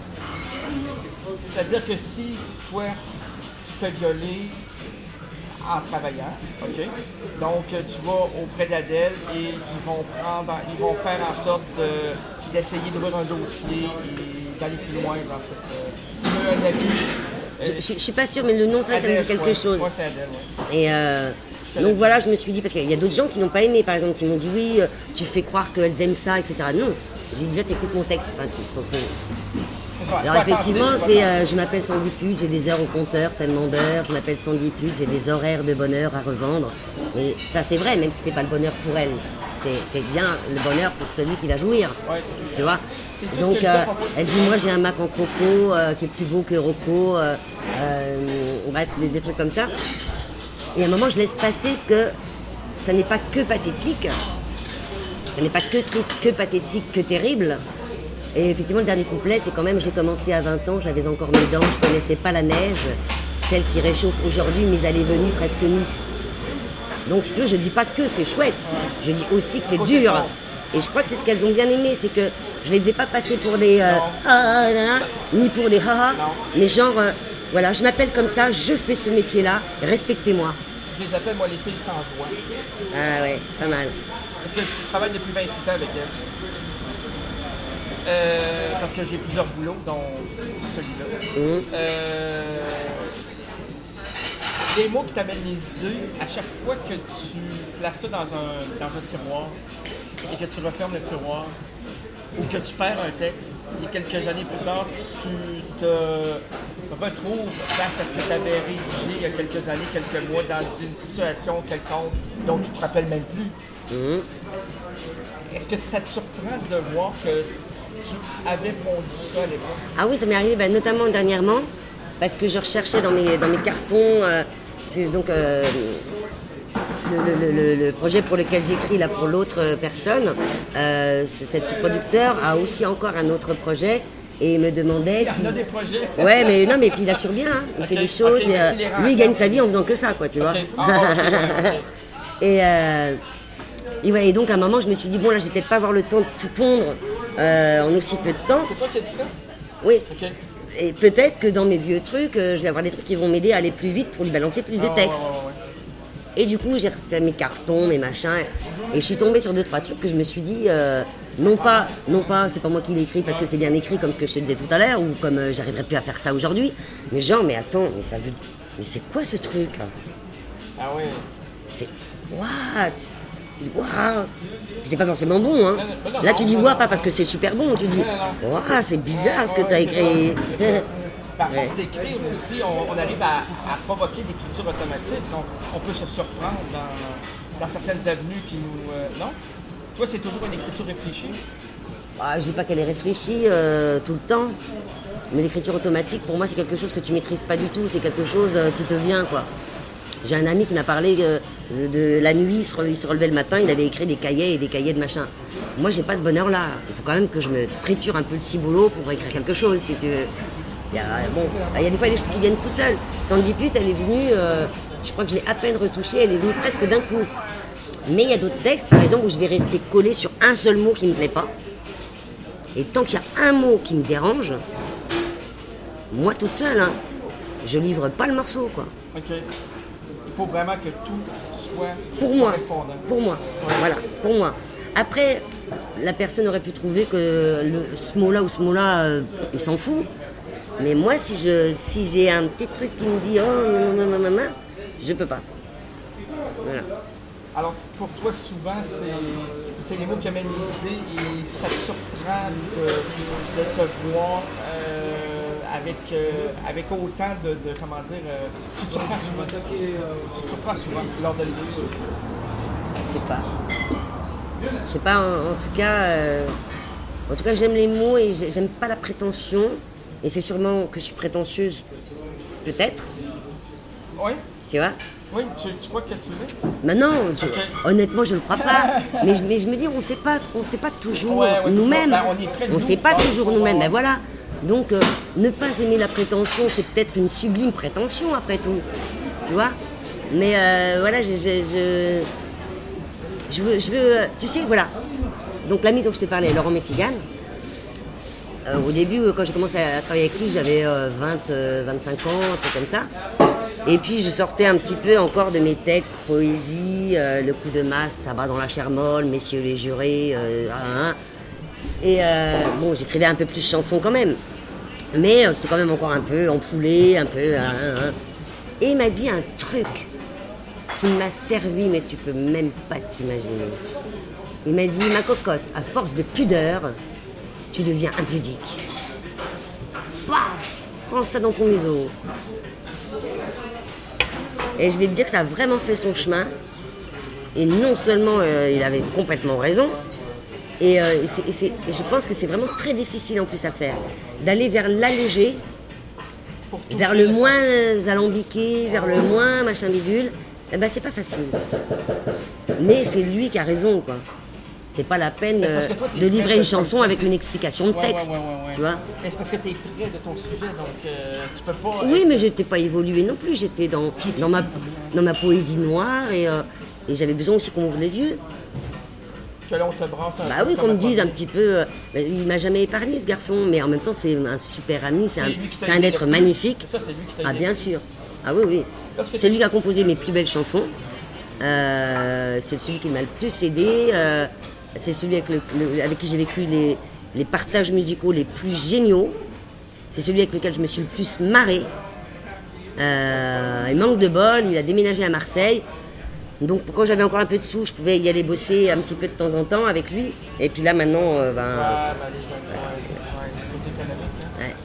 Speaker 1: C'est-à-dire que si toi, tu te fais violer en travaillant, OK? Donc, euh, tu vas auprès d'Adèle et ils vont prendre, ils vont faire en sorte de- d'essayer d'ouvrir un dossier et d'aller plus loin dans cette. Euh, si tu veux un avis.
Speaker 2: Je, je- je suis pas sûre, mais le nom, ça, ça me
Speaker 1: Adèle,
Speaker 2: dit quelque
Speaker 1: ouais.
Speaker 2: chose.
Speaker 1: Ouais, c'est Adèle, ouais.
Speaker 2: Et euh, donc voilà, je me suis dit, parce qu'il y a d'autres gens qui n'ont pas aimé, par exemple, qui m'ont dit oui, euh, tu fais croire qu'elles aiment ça, et cetera. Non, j'ai déjà t'écoutes mon texte. Enfin, tu- faut- faut-
Speaker 1: C'est ça,
Speaker 2: Alors
Speaker 1: sois
Speaker 2: effectivement,
Speaker 1: attentif,
Speaker 2: c'est
Speaker 1: sois
Speaker 2: euh, je m'appelle Sandy Pute, j'ai des heures au compteur, tellement d'heures, je m'appelle Sandy Pute, j'ai des horaires de bonheur à revendre. Et ça c'est vrai, même si c'est pas le bonheur pour elle. C'est, c'est bien le bonheur pour celui qui va jouir.
Speaker 1: Ouais.
Speaker 2: Tu vois.
Speaker 1: C'est tout ce
Speaker 2: Donc
Speaker 1: que le
Speaker 2: euh,
Speaker 1: gars propose.
Speaker 2: elle dit moi j'ai un Mac en croco euh, qui est plus beau que Rocco, euh, euh, bref, des, des trucs comme ça. Et à un moment je laisse passer que ça n'est pas que pathétique, ça n'est pas que triste, que pathétique, que terrible. Et effectivement, le dernier couplet, c'est quand même, j'ai commencé à vingt ans, j'avais encore mes dents, je connaissais pas la neige, celle qui réchauffe aujourd'hui, mais elle est venue presque nue. Donc, si tu veux, je dis pas que c'est chouette, je dis aussi que c'est
Speaker 1: Côté
Speaker 2: dur.
Speaker 1: fort.
Speaker 2: Et je crois que c'est ce qu'elles ont bien aimé, c'est que je les faisais pas passer pour des euh, ah, ah, là, là, ni pour des haha, mais genre, euh, voilà, je m'appelle comme ça, je fais ce métier-là, respectez-moi.
Speaker 1: Je les appelle, moi, les filles sans joie.
Speaker 2: Ah ouais, pas mal.
Speaker 1: Parce que je travaille depuis vingt-huit ans avec elles. Euh, parce que j'ai plusieurs boulots, dont celui-là.
Speaker 2: Mmh.
Speaker 1: Euh, les mots qui t'amènent les idées, à chaque fois que tu places ça dans un, dans un tiroir et que tu refermes le tiroir, ou que tu perds un texte, et quelques années plus tard, tu te retrouves face à ce que tu avais rédigé il y a quelques années, quelques mois, dans une situation quelconque dont tu ne te rappelles même plus.
Speaker 2: Mmh.
Speaker 1: Est-ce que ça te surprend de voir que tu avais pondu ça à l'époque?
Speaker 2: Ah oui, ça m'est arrivé, ben, notamment dernièrement, parce que je recherchais dans mes, dans mes cartons, euh, donc euh, le, le, le, le projet pour lequel j'écris là pour l'autre personne, euh, ce, ce producteur a aussi encore un autre projet et me demandait
Speaker 1: il
Speaker 2: si...
Speaker 1: y en a des projets.
Speaker 2: Ouais, mais non, mais puis il assure bien, hein. Il okay, fait des choses
Speaker 1: okay,
Speaker 2: et euh, lui il gagne sa vie en faisant que ça, quoi, tu vois.
Speaker 1: Okay. Ah, okay, okay.
Speaker 2: et, euh, et, ouais, et donc à un moment je me suis dit, bon là je vais peut-être pas avoir le temps de tout pondre euh, en aussi peu de temps.
Speaker 1: C'est toi qui as dit ça?
Speaker 2: Oui.
Speaker 1: Okay.
Speaker 2: Et peut-être que dans mes vieux trucs, euh, je vais avoir des trucs qui vont m'aider à aller plus vite pour lui balancer plus de
Speaker 1: oh,
Speaker 2: textes.
Speaker 1: ouais, ouais, ouais.
Speaker 2: Et du coup, j'ai refait mes cartons, mes machins, et je suis tombée sur deux, trois trucs que je me suis dit, euh, non pas, non pas, c'est pas moi qui l'ai écrit parce que c'est bien écrit comme ce que je te disais tout à l'heure, ou comme euh, j'arriverais plus à faire ça aujourd'hui, mais genre, mais attends, mais ça veut, mais c'est quoi ce truc?
Speaker 1: Ah ouais.
Speaker 2: C'est, what? Tu dis, waouh! C'est pas forcément bon, hein.
Speaker 1: Non, non, non,
Speaker 2: Là, tu dis,
Speaker 1: non,
Speaker 2: waouh,
Speaker 1: non,
Speaker 2: pas parce que c'est super bon, tu dis, waouh, c'est bizarre ce que t'as écrit.
Speaker 1: À force d'écrire aussi, on, on arrive à, à provoquer l'écriture automatique. Donc, on peut se surprendre dans, dans certaines avenues qui nous... Euh, non? Toi, c'est toujours une écriture réfléchie?
Speaker 2: Ah, je dis pas qu'elle est réfléchie euh, tout le temps. Mais l'écriture automatique, pour moi, c'est quelque chose que tu maîtrises pas du tout. C'est quelque chose euh, qui te vient, quoi. J'ai un ami qui m'a parlé euh, de, de la nuit, il se, il se relevait le matin, il avait écrit des cahiers et des cahiers de machin. Moi, j'ai pas ce bonheur-là. Il faut quand même que je me triture un peu le ciboulot pour écrire quelque chose, si tu veux. Il y a, bon, il y a des fois des choses qui viennent tout seules. Sandy Pute, elle est venue, euh, je crois que je l'ai à peine retouchée, elle est venue presque d'un coup. Mais il y a d'autres textes, par exemple, où je vais rester collée sur un seul mot qui ne me plaît pas. Et tant qu'il y a un mot qui me dérange, moi toute seule, hein, je livre pas le morceau, quoi.
Speaker 1: Ok. Il faut vraiment que tout soit
Speaker 2: pour moi,
Speaker 1: correspondant.
Speaker 2: Pour moi, ouais. Voilà, pour moi. Après, la personne aurait pu trouver que le, ce mot-là ou ce mot-là, euh, il s'en fout. Mais moi, si je si j'ai un petit truc qui me dit « Oh, maman, maman, maman », je peux pas. Voilà.
Speaker 1: Alors, pour toi, souvent, c'est les mots qui amènent les idées et ça te surprend de, de te voir euh, avec, euh, avec autant de, de comment dire, euh, tu te surprends souvent. Tu te surprends souvent lors de l'écriture.
Speaker 2: Je sais pas. Je sais pas, en, en tout cas, euh, en tout cas, j'aime les mots et j'aime pas la prétention. Et c'est sûrement que je suis prétentieuse, peut-être.
Speaker 1: Oui.
Speaker 2: Tu vois?
Speaker 1: Oui, tu, tu crois que tu l'es?
Speaker 2: Ben non, je,
Speaker 1: okay.
Speaker 2: Honnêtement, je ne le crois pas. mais, je, mais je me dis, on ne sait pas, on sait pas toujours
Speaker 1: ouais, ouais,
Speaker 2: nous-mêmes.
Speaker 1: Ben, on ne
Speaker 2: sait pas toujours nous-mêmes. Ben voilà. Donc, euh, ne pas aimer la prétention, c'est peut-être une sublime prétention, après tout. Tu vois? Mais euh, voilà, je, je, je, je, veux, je veux... Tu sais, voilà. Donc, l'ami dont je te parlais, Laurent Métigane, Euh, au début, quand j'ai commencé à travailler avec lui, j'avais euh, vingt, vingt-cinq ans, un truc comme ça. Et puis, je sortais un petit peu encore de mes textes, poésie, euh, le coup de masse, ça bat dans la chair molle, messieurs les jurés, euh, hein. Et euh, bon, j'écrivais un peu plus chansons quand même. Mais euh, c'est quand même encore un peu empoulé, un peu... Hein, hein. Et il m'a dit un truc qui m'a servi, mais tu peux même pas t'imaginer. Il m'a dit, ma cocotte, à force de pudeur, tu deviens impudique. Paf! Prends ça dans ton museau. Et je vais te dire que ça a vraiment fait son chemin. Et non seulement euh, il avait complètement raison, et, euh, et, c'est, et, c'est, et je pense que c'est vraiment très difficile en plus à faire. D'aller vers l'allégé, vers le moins alambiqué, vers le moins machin bidule, eh ben c'est pas facile. Mais c'est lui qui a raison, quoi. C'est pas la peine euh, toi, de livrer une chanson avec une explication de texte,
Speaker 1: ouais, ouais, ouais, ouais.
Speaker 2: Tu vois.
Speaker 1: Mais c'est parce que tu es près de ton sujet, donc euh, tu peux pas...
Speaker 2: Oui, mais j'étais pas évoluée non plus, j'étais dans, dans, ma, dans ma poésie noire et, euh, et j'avais besoin aussi qu'on ouvre les yeux.
Speaker 1: Que là, on te brasse un
Speaker 2: Bah
Speaker 1: peu
Speaker 2: oui, qu'on
Speaker 1: comme
Speaker 2: me dise
Speaker 1: un
Speaker 2: un petit peu. euh, bah, il m'a jamais épargné ce garçon, mais en même temps, c'est un super ami, c'est un,
Speaker 1: lui qui t'a
Speaker 2: c'est un
Speaker 1: aidé
Speaker 2: être
Speaker 1: le plus.
Speaker 2: magnifique.
Speaker 1: C'est ça, c'est lui qui t'a
Speaker 2: Ah,
Speaker 1: aidé.
Speaker 2: bien sûr. Ah oui, oui.
Speaker 1: Parce que
Speaker 2: C'est lui qui a composé mes plus belles chansons. Euh, c'est celui qui m'a le plus aidé. Euh, c'est celui avec, le- le- avec qui j'ai vécu les, les partages musicaux les plus géniaux. C'est celui avec lequel je me suis le plus marrée. Euh, il manque de bol, il a déménagé à Marseille. Donc quand j'avais encore un peu de sous, je pouvais y aller bosser un petit peu de temps en temps avec lui. Et puis là maintenant, euh, ben,
Speaker 1: Ah, ben, les gens, ouais, ouais, le côté économique. Hein.
Speaker 2: ouais.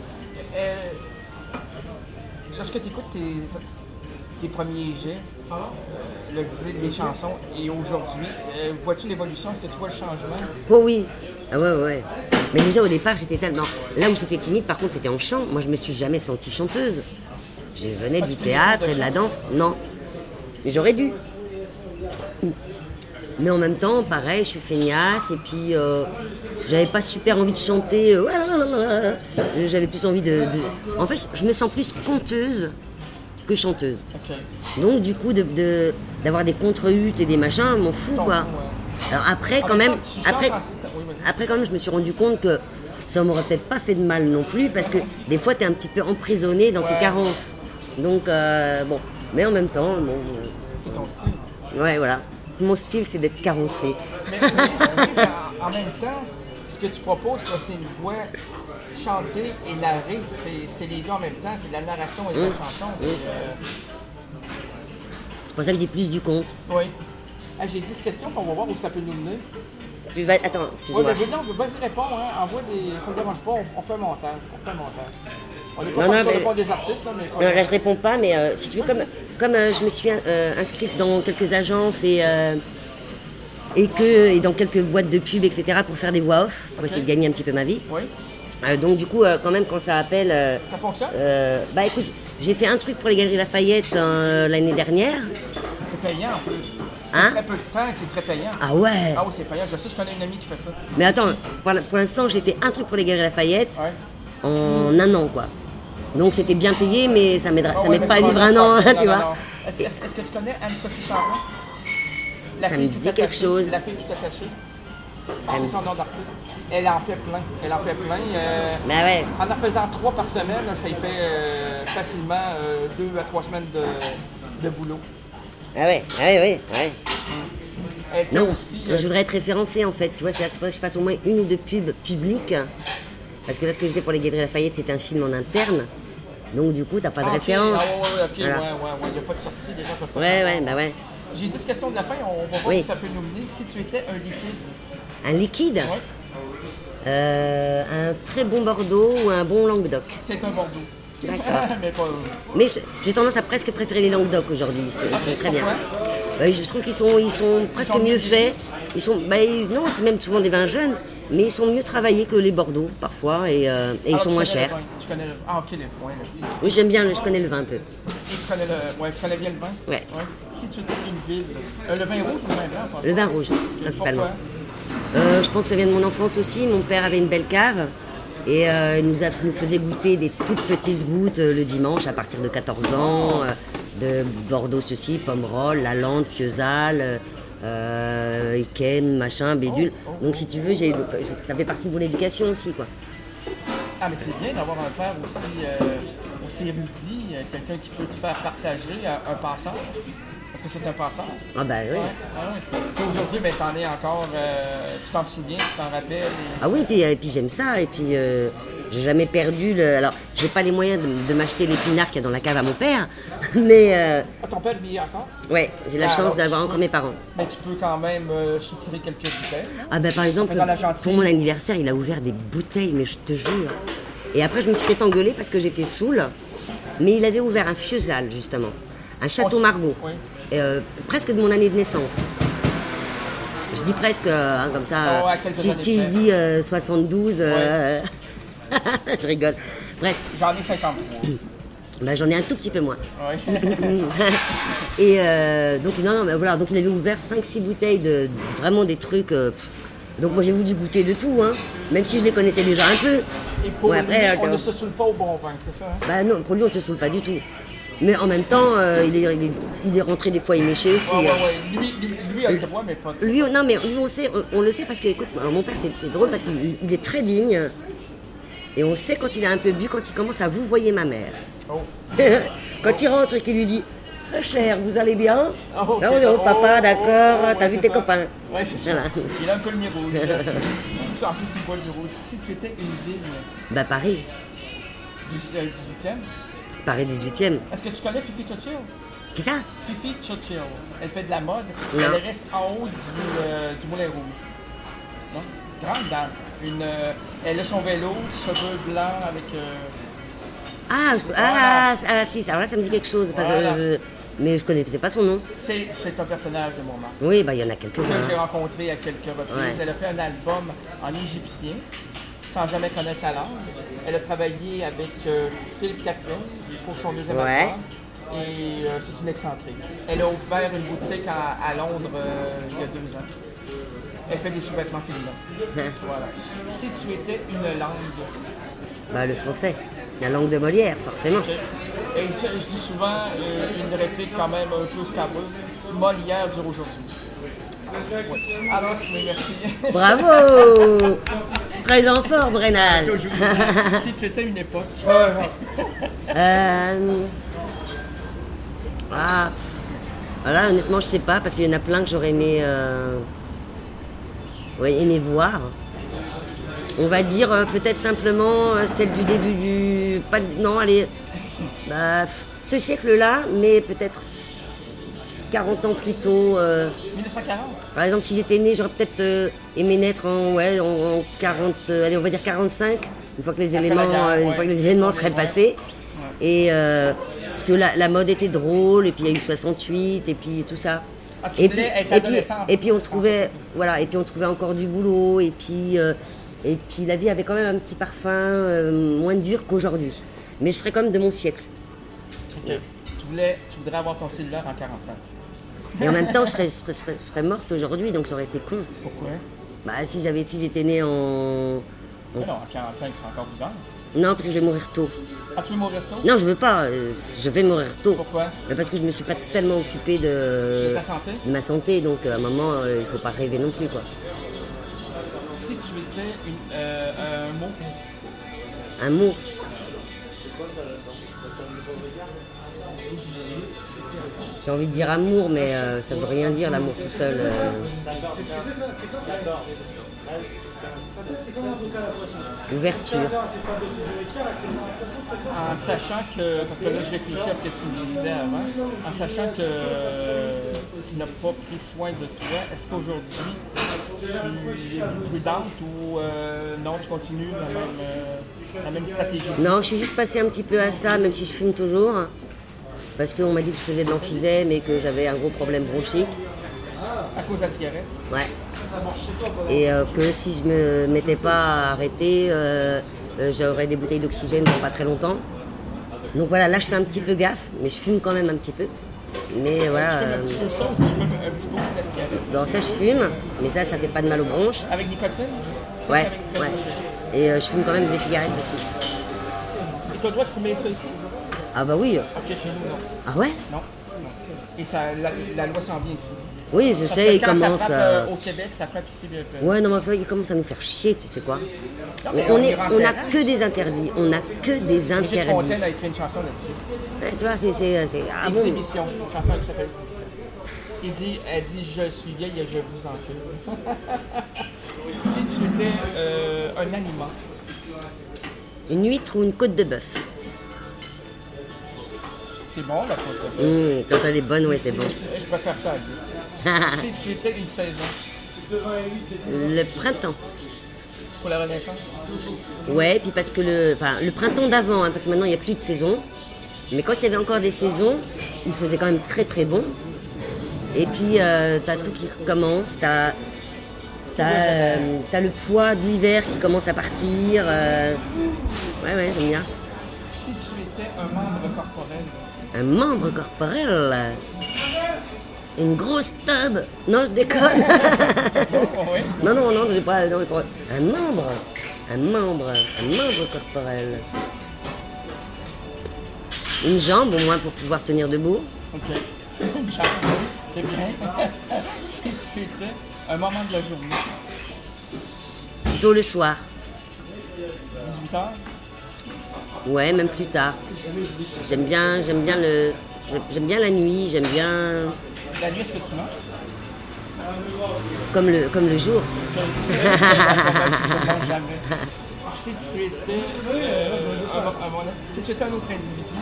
Speaker 1: Euh, lorsque tu écoutes tes, tes premiers jets, euh, le disque, les chansons, et aujourd'hui, euh, vois-tu l'évolution? Est-ce que tu vois le changement?
Speaker 2: Oh oui, ah ouais, ouais. Mais déjà au départ, j'étais tellement. Là où j'étais timide, par contre, c'était en chant. Moi, je me suis jamais sentie chanteuse. Je venais
Speaker 1: Ah,
Speaker 2: du
Speaker 1: tu prenais
Speaker 2: théâtre
Speaker 1: des
Speaker 2: et de la
Speaker 1: cours de
Speaker 2: danse. Non. Mais j'aurais dû. Mais en même temps, pareil, je suis feignasse et puis euh, j'avais pas super envie de chanter. euh, J'avais plus envie de, de- En fait, je me sens plus conteuse que chanteuse.
Speaker 1: Ok.
Speaker 2: Donc du coup, de, de- d'avoir des contre-huttes et des machins, m'en fous
Speaker 1: T'en
Speaker 2: quoi.
Speaker 1: fous, ouais.
Speaker 2: Alors après,
Speaker 1: En
Speaker 2: quand
Speaker 1: même
Speaker 2: même,
Speaker 1: temps, tu chantes
Speaker 2: après,
Speaker 1: en citant- oui, vas-y.
Speaker 2: après quand même, je me suis rendu compte que ça m'aurait peut-être pas fait de mal non plus, parce que des fois, t'es un petit peu emprisonné dans tes
Speaker 1: Ouais.
Speaker 2: carences. Donc euh, bon, mais en même temps, bon,
Speaker 1: C'est ton style.
Speaker 2: euh, ouais, voilà. Mon style, c'est d'être carencé.
Speaker 1: Mais, mais, oui, mais en, en même temps, ce que tu proposes, toi, c'est une voix chantée et narrée. C'est, c'est les deux en même temps. C'est de la narration et de la chanson. C'est, euh,
Speaker 2: C'est pour ça que je dis plus du compte.
Speaker 1: oui. Ah, j'ai dix questions, puis on va voir où ça peut nous mener.
Speaker 2: Tu vas, attends,
Speaker 1: Oui,
Speaker 2: excuse-moi.
Speaker 1: mais non, vas-y, réponds. Hein. Envoie des. Ça ne me dérange pas, on, on fait un montage. On fait un montage. On n'est pas
Speaker 2: Non,
Speaker 1: comme
Speaker 2: non,
Speaker 1: sur le
Speaker 2: mais-
Speaker 1: compte des artistes, là, mais.
Speaker 2: Non, là, je réponds pas, mais euh, si tu veux, comme, comme euh, je me suis euh, inscrite dans quelques agences et, euh, et, que, et dans quelques boîtes de pub, et cetera, pour faire des voix off, pour essayer de gagner un petit peu ma vie.
Speaker 1: Oui,
Speaker 2: Euh, donc, du coup, euh, quand même, quand ça appelle. euh,
Speaker 1: ça fonctionne?
Speaker 2: euh, bah écoute, j'ai fait un truc pour les Galeries Lafayette euh, l'année dernière.
Speaker 1: C'est payant en plus. C'est
Speaker 2: Hein?
Speaker 1: très peu de temps et c'est très payant.
Speaker 2: Ah ouais.
Speaker 1: Ah oui, c'est payant. Je sais, je connais une amie qui fait ça.
Speaker 2: Mais attends, pour, la- pour l'instant, j'ai fait un truc pour les Galeries Lafayette
Speaker 1: Ouais.
Speaker 2: en un an, quoi. Donc, c'était bien payé, mais ça m'aidera-
Speaker 1: Ah
Speaker 2: ça
Speaker 1: ouais,
Speaker 2: m'aide
Speaker 1: mais
Speaker 2: pas à
Speaker 1: c'est
Speaker 2: vivre
Speaker 1: pas-
Speaker 2: un
Speaker 1: c'est
Speaker 2: an,
Speaker 1: pas-
Speaker 2: tu
Speaker 1: non,
Speaker 2: vois.
Speaker 1: non, non. Est-ce, est-ce- est-ce que tu connais Anne-Sophie Charon? La
Speaker 2: Ça
Speaker 1: fille
Speaker 2: me
Speaker 1: tout
Speaker 2: dit quelque
Speaker 1: attachée,
Speaker 2: chose.
Speaker 1: La fille tout attachée.
Speaker 2: Ça
Speaker 1: C'est
Speaker 2: me-
Speaker 1: son nom d'artiste. Elle en fait plein. Elle en fait plein. euh,
Speaker 2: Bah ouais.
Speaker 1: En en faisant trois par semaine, là, ça y fait euh, facilement euh, deux à trois semaines de, de boulot.
Speaker 2: Ah ouais, ah ouais, ouais, ouais.
Speaker 1: Elle fait
Speaker 2: Non,
Speaker 1: aussi.
Speaker 2: moi,
Speaker 1: euh,
Speaker 2: je voudrais être référencée en fait, tu vois, c'est que je fasse au moins une ou deux pubs publiques. Parce que là, ce que j'ai fait pour les Galeries Lafayette, c'était un film en interne. Donc du coup, t'as pas de
Speaker 1: ah, ok.
Speaker 2: référence.
Speaker 1: Ah, ouais, ouais, ok,
Speaker 2: Voilà.
Speaker 1: ouais, ouais, ouais. Il n'y a pas de sortie, les gens peuvent pas
Speaker 2: Ouais,
Speaker 1: savoir.
Speaker 2: ouais, bah ouais.
Speaker 1: J'ai dix questions de la fin, on va voir
Speaker 2: Oui.
Speaker 1: où ça peut nous mener. Si tu étais un liquide,
Speaker 2: Un liquide,
Speaker 1: ouais,
Speaker 2: euh, un très bon Bordeaux ou un bon Languedoc.
Speaker 1: c'est un Bordeaux.
Speaker 2: D'accord.
Speaker 1: Mais pas.
Speaker 2: Mais je- j'ai tendance à presque préférer les Languedoc aujourd'hui, ils sont, ils sont très bien.
Speaker 1: Pourquoi?
Speaker 2: Ouais, je trouve qu'ils sont, ils sont presque
Speaker 1: sont
Speaker 2: mieux
Speaker 1: mieux
Speaker 2: faits. Ils sont, bah, ils- non, c'est même souvent des vins jeunes, mais ils sont mieux travaillés que les Bordeaux parfois et, euh, et ils
Speaker 1: Alors,
Speaker 2: sont
Speaker 1: tu
Speaker 2: moins
Speaker 1: connais le
Speaker 2: chers.
Speaker 1: vin, Tu connais le. Ah, ok, le point. Là.
Speaker 2: Oui, j'aime bien, je connais le vin un peu.
Speaker 1: Et tu connais le. Ouais, tu connais bien le vin?
Speaker 2: Ouais.
Speaker 1: Si tu étais une ville, euh, le vin rouge ou le vin blanc?
Speaker 2: Le vin rouge, principalement.
Speaker 1: Pourquoi?
Speaker 2: Euh, je pense que ça vient de mon enfance aussi. Mon père avait une belle cave et euh, il nous, a- nous faisait goûter des toutes petites gouttes euh, le dimanche à partir de quatorze ans. euh, de Bordeaux ceci, Pomerol, Lalande, Fiesal, euh, Eken, machin, Bédule. Donc si tu veux, j'ai, ça fait partie de mon éducation aussi, quoi.
Speaker 1: Ah, mais c'est bien d'avoir un père aussi, euh, aussi érudit, euh, quelqu'un qui peut te faire partager, euh, un passant. Est-ce que c'est un passant?
Speaker 2: Ah bah oui.
Speaker 1: Ouais, ah ouais. Puis aujourd'hui, ben, t'en es encore, euh, tu t'en souviens, tu t'en rappelles. et-
Speaker 2: Ah oui, et puis, et puis j'aime ça. Et puis euh, j'ai jamais perdu le. Alors, j'ai pas les moyens de, de m'acheter l'épinard qu'il y a dans la cave à mon père, mais euh,
Speaker 1: Ah, ton père vit encore?
Speaker 2: ouais, j'ai la
Speaker 1: Ah,
Speaker 2: chance
Speaker 1: alors,
Speaker 2: d'avoir
Speaker 1: tu
Speaker 2: encore
Speaker 1: peux-
Speaker 2: mes parents.
Speaker 1: Mais tu peux quand même euh, soutirer quelques bouteilles.
Speaker 2: Ah ben par exemple,
Speaker 1: faisant la gentille.
Speaker 2: pour mon anniversaire, il a ouvert des bouteilles, mais je te jure. Et après, je me suis fait engueuler parce que j'étais saoule. Mais il avait ouvert un Fiesal, justement. Un Château
Speaker 1: On s-
Speaker 2: Margaux.
Speaker 1: oui.
Speaker 2: Euh, presque de mon année de naissance. Je dis presque, euh, hein, comme ça.
Speaker 1: Oh, à
Speaker 2: euh,
Speaker 1: quelques
Speaker 2: si,
Speaker 1: années
Speaker 2: si je
Speaker 1: près.
Speaker 2: dis euh, soixante-douze, euh, je rigole. Bref,
Speaker 1: J'en ai cinquante-trois.
Speaker 2: ben, j'en ai un tout petit peu moins.
Speaker 1: Ouais.
Speaker 2: Et euh, donc, non, non, mais voilà, donc il avait ouvert cinq six bouteilles de, de vraiment des trucs. euh, pff. Donc, moi, j'ai voulu goûter de tout, hein, même si je les connaissais déjà un peu.
Speaker 1: Et pour
Speaker 2: Ouais,
Speaker 1: lui,
Speaker 2: après,
Speaker 1: on
Speaker 2: euh,
Speaker 1: ne se saoule pas au bon vin, c'est ça? Hein?
Speaker 2: Bah non, pour lui, on se saoule pas du tout. Mais en même temps, euh, il, est, il, est, il est rentré des fois éméché aussi.
Speaker 1: Ouais, ouais,
Speaker 2: hein.
Speaker 1: ouais. Lui, lui, lui a le droit, mais pas.
Speaker 2: Lui, non, mais lui, on, sait, on, on le sait parce que, écoute, mon père, c'est, c'est drôle parce qu'il il est très digne. Et on sait quand il a un peu bu, quand il commence à vous voyez ma mère.
Speaker 1: Oh.
Speaker 2: Quand il rentre et qu'il lui dit très cher, vous allez bien?
Speaker 1: Oh, okay.
Speaker 2: Là, on dit, oh, papa,
Speaker 1: oh,
Speaker 2: d'accord,
Speaker 1: oh, oh,
Speaker 2: t'as
Speaker 1: ouais,
Speaker 2: vu tes
Speaker 1: ça.
Speaker 2: copains.
Speaker 1: Ouais, c'est ça.
Speaker 2: Voilà.
Speaker 1: Il a un peu le nez rouge. Si, en plus, il boit du rouge. Si tu étais une ville
Speaker 2: Bah, Paris.
Speaker 1: du euh, dix-huitième,
Speaker 2: Paris dix-huitième.
Speaker 1: est-ce que tu connais Fifi Churchill?
Speaker 2: Qui ça?
Speaker 1: Fifi Churchill. Elle fait de la mode.
Speaker 2: Non.
Speaker 1: Elle reste en haut du, euh, du Moulin Rouge. Non? Grande dame. Une, euh, elle a son vélo, cheveux blancs avec. Euh,
Speaker 2: Ah, je, ah, ah, si, ça, voilà, ça me dit quelque chose. Parce que
Speaker 1: Voilà.
Speaker 2: je- mais je connais c'est pas son nom.
Speaker 1: c'est, c'est un personnage de mon marque.
Speaker 2: Oui, bah, il y en a
Speaker 1: Que
Speaker 2: quelques-uns.
Speaker 1: j'ai rencontré à quelques reprises.
Speaker 2: Ouais.
Speaker 1: Elle a fait un album en égyptien, sans jamais connaître la langue. Elle a travaillé avec euh, Philippe Catherine pour son deuxième
Speaker 2: Ouais.
Speaker 1: album. Et euh, c'est une excentrique. Elle a ouvert une boutique à, à Londres euh, il y a deux ans. Elle fait des sous-vêtements féminins. Voilà. Si tu étais une langue,
Speaker 2: Bah, le français. La langue de Molière, forcément.
Speaker 1: ok? Et ça, je dis souvent euh, une réplique quand même un peu scabreuse. Molière dure aujourd'hui. Ouais. Alors, oui, merci.
Speaker 2: Bravo! Très en forme, Rénal.
Speaker 1: Toujours. Si tu étais une époque.
Speaker 2: Euh... Ah, pff. Voilà, honnêtement, je sais pas, parce qu'il y en a plein que j'aurais aimé, euh... ouais, aimé voir. On va dire euh, peut-être simplement euh, celle du début du... Pas... le- Non, allez, bah, pff, ce siècle-là, mais peut-être quarante ans plus tôt. euh,
Speaker 1: mille neuf cent quarante.
Speaker 2: Par exemple, si j'étais née, j'aurais peut-être euh, aimé naître en, ouais, en, en quarante, euh, allez, on va dire quarante-cinq, une fois que les
Speaker 1: Après
Speaker 2: éléments,
Speaker 1: la guerre,
Speaker 2: euh, une
Speaker 1: ouais.
Speaker 2: fois que les événements seraient
Speaker 1: Ouais.
Speaker 2: passés. Et euh, parce que la, la mode était drôle, et puis il y a eu soixante-huit, et puis tout ça.
Speaker 1: Ah, tu
Speaker 2: et,
Speaker 1: voulais
Speaker 2: puis,
Speaker 1: être
Speaker 2: et, puis,
Speaker 1: adolescente.
Speaker 2: et puis on trouvait, voilà, et puis on trouvait encore du boulot, et puis, euh, et puis la vie avait quand même un petit parfum euh, moins dur qu'aujourd'hui. Mais je serais quand même de mon siècle.
Speaker 1: Ok. Tu, voulais, tu voudrais avoir ton cellulaire en quarante-cinq.
Speaker 2: Et en même temps, je serais, je serais, je serais- je serais morte aujourd'hui, donc ça aurait été con.
Speaker 1: Pourquoi?
Speaker 2: Bah si j'avais, si j'étais née en,
Speaker 1: Ah non, en quarante-cinq, tu seras encore vivant.
Speaker 2: non, parce que je vais mourir tôt.
Speaker 1: Ah, tu veux mourir tôt?
Speaker 2: Non, je veux pas. euh, Je vais mourir tôt.
Speaker 1: Pourquoi?
Speaker 2: Mais parce que je me suis pas tellement occupée de,
Speaker 1: De ta santé?
Speaker 2: de ma santé, donc à un moment, euh, il faut pas rêver non plus, quoi.
Speaker 1: Si tu étais une, euh, un mot,
Speaker 2: Un mot. J'ai envie de dire amour, mais euh, ça veut rien dire l'amour tout seul. euh. Ouverture.
Speaker 1: en sachant que, parce que là je réfléchis à ce que tu me disais avant, en sachant que euh, tu n'as pas pris soin de toi, est-ce qu'aujourd'hui tu es plus prudente ou euh, non, tu continues la même, euh, la même stratégie?
Speaker 2: Non, je suis juste passée un petit peu à ça, même si je fume toujours. Parce qu'on m'a dit que je faisais de l'emphysème et que j'avais un gros problème bronchique.
Speaker 1: À cause de la cigarette?
Speaker 2: Ouais. Et euh, que si je me mettais pas à arrêter, euh, euh, j'aurais des bouteilles d'oxygène dans pas très longtemps. Donc voilà, là je fais un petit peu gaffe, mais je fume quand même un petit peu. Mais voilà.
Speaker 1: Tu fumes un
Speaker 2: euh,
Speaker 1: petit peu ça ou tu fumes un petit peu aussi la cigarette?
Speaker 2: donc ça je fume, mais ça, ça fait pas de mal aux bronches.
Speaker 1: Avec nicotine? Ça,
Speaker 2: Ouais,
Speaker 1: c'est avec nicotine,
Speaker 2: ouais.
Speaker 1: ok.
Speaker 2: Et euh, je fume quand même des cigarettes aussi.
Speaker 1: Et tu as le droit de fumer ça ici?
Speaker 2: Ah bah oui.
Speaker 1: Ok, chez nous, non.
Speaker 2: Ah ouais?
Speaker 1: Non. non. Et ça, la, la loi s'en vient ici.
Speaker 2: Oui, je
Speaker 1: Parce
Speaker 2: sais,
Speaker 1: que
Speaker 2: il
Speaker 1: quand
Speaker 2: commence
Speaker 1: ça frappe
Speaker 2: à...
Speaker 1: euh, au Québec, ça frappe ici bien peu.
Speaker 2: Ouais, non, mais enfin, il commence à nous faire chier, tu sais quoi.
Speaker 1: Non, mais
Speaker 2: On, est,
Speaker 1: ira en
Speaker 2: on a
Speaker 1: terrasse.
Speaker 2: que des interdits, on a que des
Speaker 1: Brigitte
Speaker 2: interdits.
Speaker 1: Fontaine a écrit une chanson là-dessus.
Speaker 2: Ouais, tu vois, c'est... c'est, c'est ah bon.
Speaker 1: Exhibition. Une chanson qui s'appelle Exhibition. Il dit, elle dit, je suis vieille et je vous encule. Si tu étais euh, un aliment,
Speaker 2: Une huître ou une côte de bœuf?
Speaker 1: c'est bon la côte de bœuf.
Speaker 2: Mmh, quand elle est bonne, ouais, t'es bon.
Speaker 1: Je préfère ça à lui. Si tu étais une saison
Speaker 2: Le printemps.
Speaker 1: pour la Renaissance,
Speaker 2: Ouais, puis parce que le, enfin, le printemps d'avant, hein, parce que maintenant il n'y a plus de saison. Mais quand il y avait encore des saisons, il faisait quand même très très bon. Et puis euh, t'as tout qui recommence, t'as, t'as, euh, t'as le poids de l'hiver qui commence à partir. euh. Ouais, ouais, j'aime bien.
Speaker 1: si tu étais un membre corporel,
Speaker 2: Un membre corporel. Une grosse tub. Non, je déconne.
Speaker 1: oh, oui.
Speaker 2: non, non, non, j'ai pas. Non, un membre. Un membre. Un membre corporel. une jambe au moins pour pouvoir tenir debout.
Speaker 1: OK. Une jambe, c'est bien. Si tu étais un moment de la journée.
Speaker 2: Plutôt le soir.
Speaker 1: dix-huit heures.
Speaker 2: Ouais, même plus tard. J'aime bien, j'aime bien le, j'aime bien la nuit, j'aime bien
Speaker 1: La nuit, est-ce que tu mens?
Speaker 2: comme le, comme le jour.
Speaker 1: Tu ne mens jamais. Si tu étais euh, un, un, un, si tu étais un autre individu,